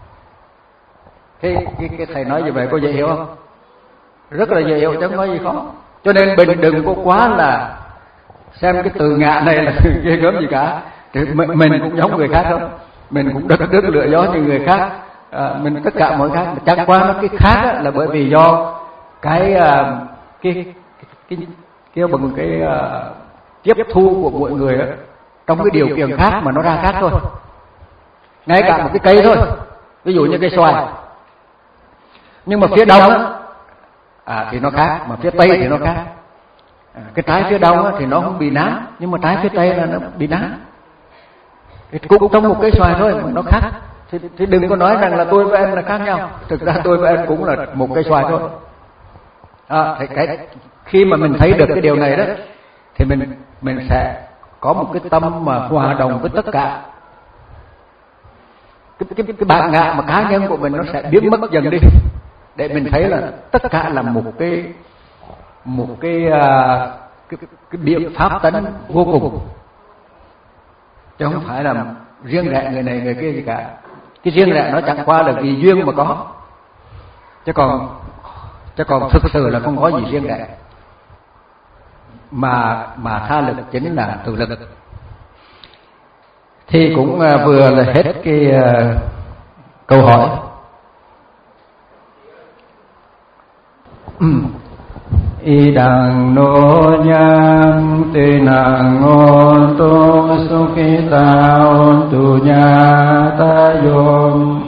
Cái, cái, cái thầy nói như vậy có dễ hiểu không? Rất là dễ hiểu chứ không có gì khó. Cho nên mình đừng có quá là xem cái từ ngạ này là ghê gớm gì cả. Mình, mình cũng giống người khác thôi, mình cũng đất nước lửa gió như người khác, à, mình tất cả mọi khác. Chẳng qua nó cái khác á, là bởi vì do cái à, cái cái kêu bằng cái à, tiếp thu của mọi người đó, trong cái điều kiện khác mà nó ra khác thôi. Ngay cả một cái cây thôi, ví dụ như cây xoài, nhưng mà phía đông á, à, thì nó khác, mà phía tây thì nó khác. À, cái trái phía đông á, thì nó không bị nám, nhưng mà trái phía tây là nó bị nám. Cũng trong một cây xoài thôi mà nó khác. Thì, thì đừng có nói rằng là tôi với em là khác nhau. Thực ra tôi với em cũng là một cây xoài thôi. À, thì cái, khi mà mình thấy được cái điều này đó, thì mình mình sẽ có một cái tâm mà hòa đồng với tất cả. Cái, cái, cái bản ngã mà cá nhân của mình nó sẽ biến mất dần đi, để mình thấy là tất cả là một cái một cái, uh, cái, cái, cái biện pháp tánh vô cùng, chứ không phải là riêng rẽ người này người kia gì cả. Cái riêng rẽ nó chẳng qua là vì duyên mà có, chứ còn chứ còn thực sự là không có gì riêng rẽ, mà mà tha lực chính là tự lực. Thì cũng vừa là hết cái uh, câu hỏi. Y đằng nô nhang tê nàng ngôn tô sukita on tu nha ta yom.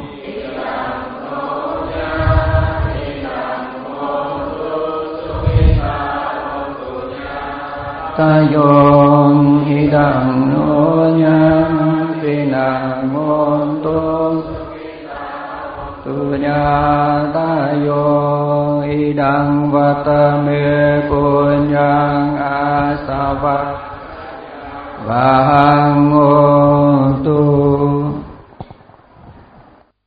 Ta yom y đằng nô nhang tê nàng ngôn tô tu nha ta yo idang vatame punyang asava vahang tu.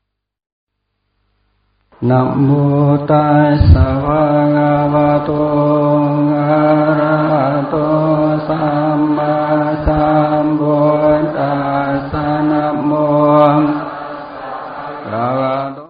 Nam mô tassa bhagavato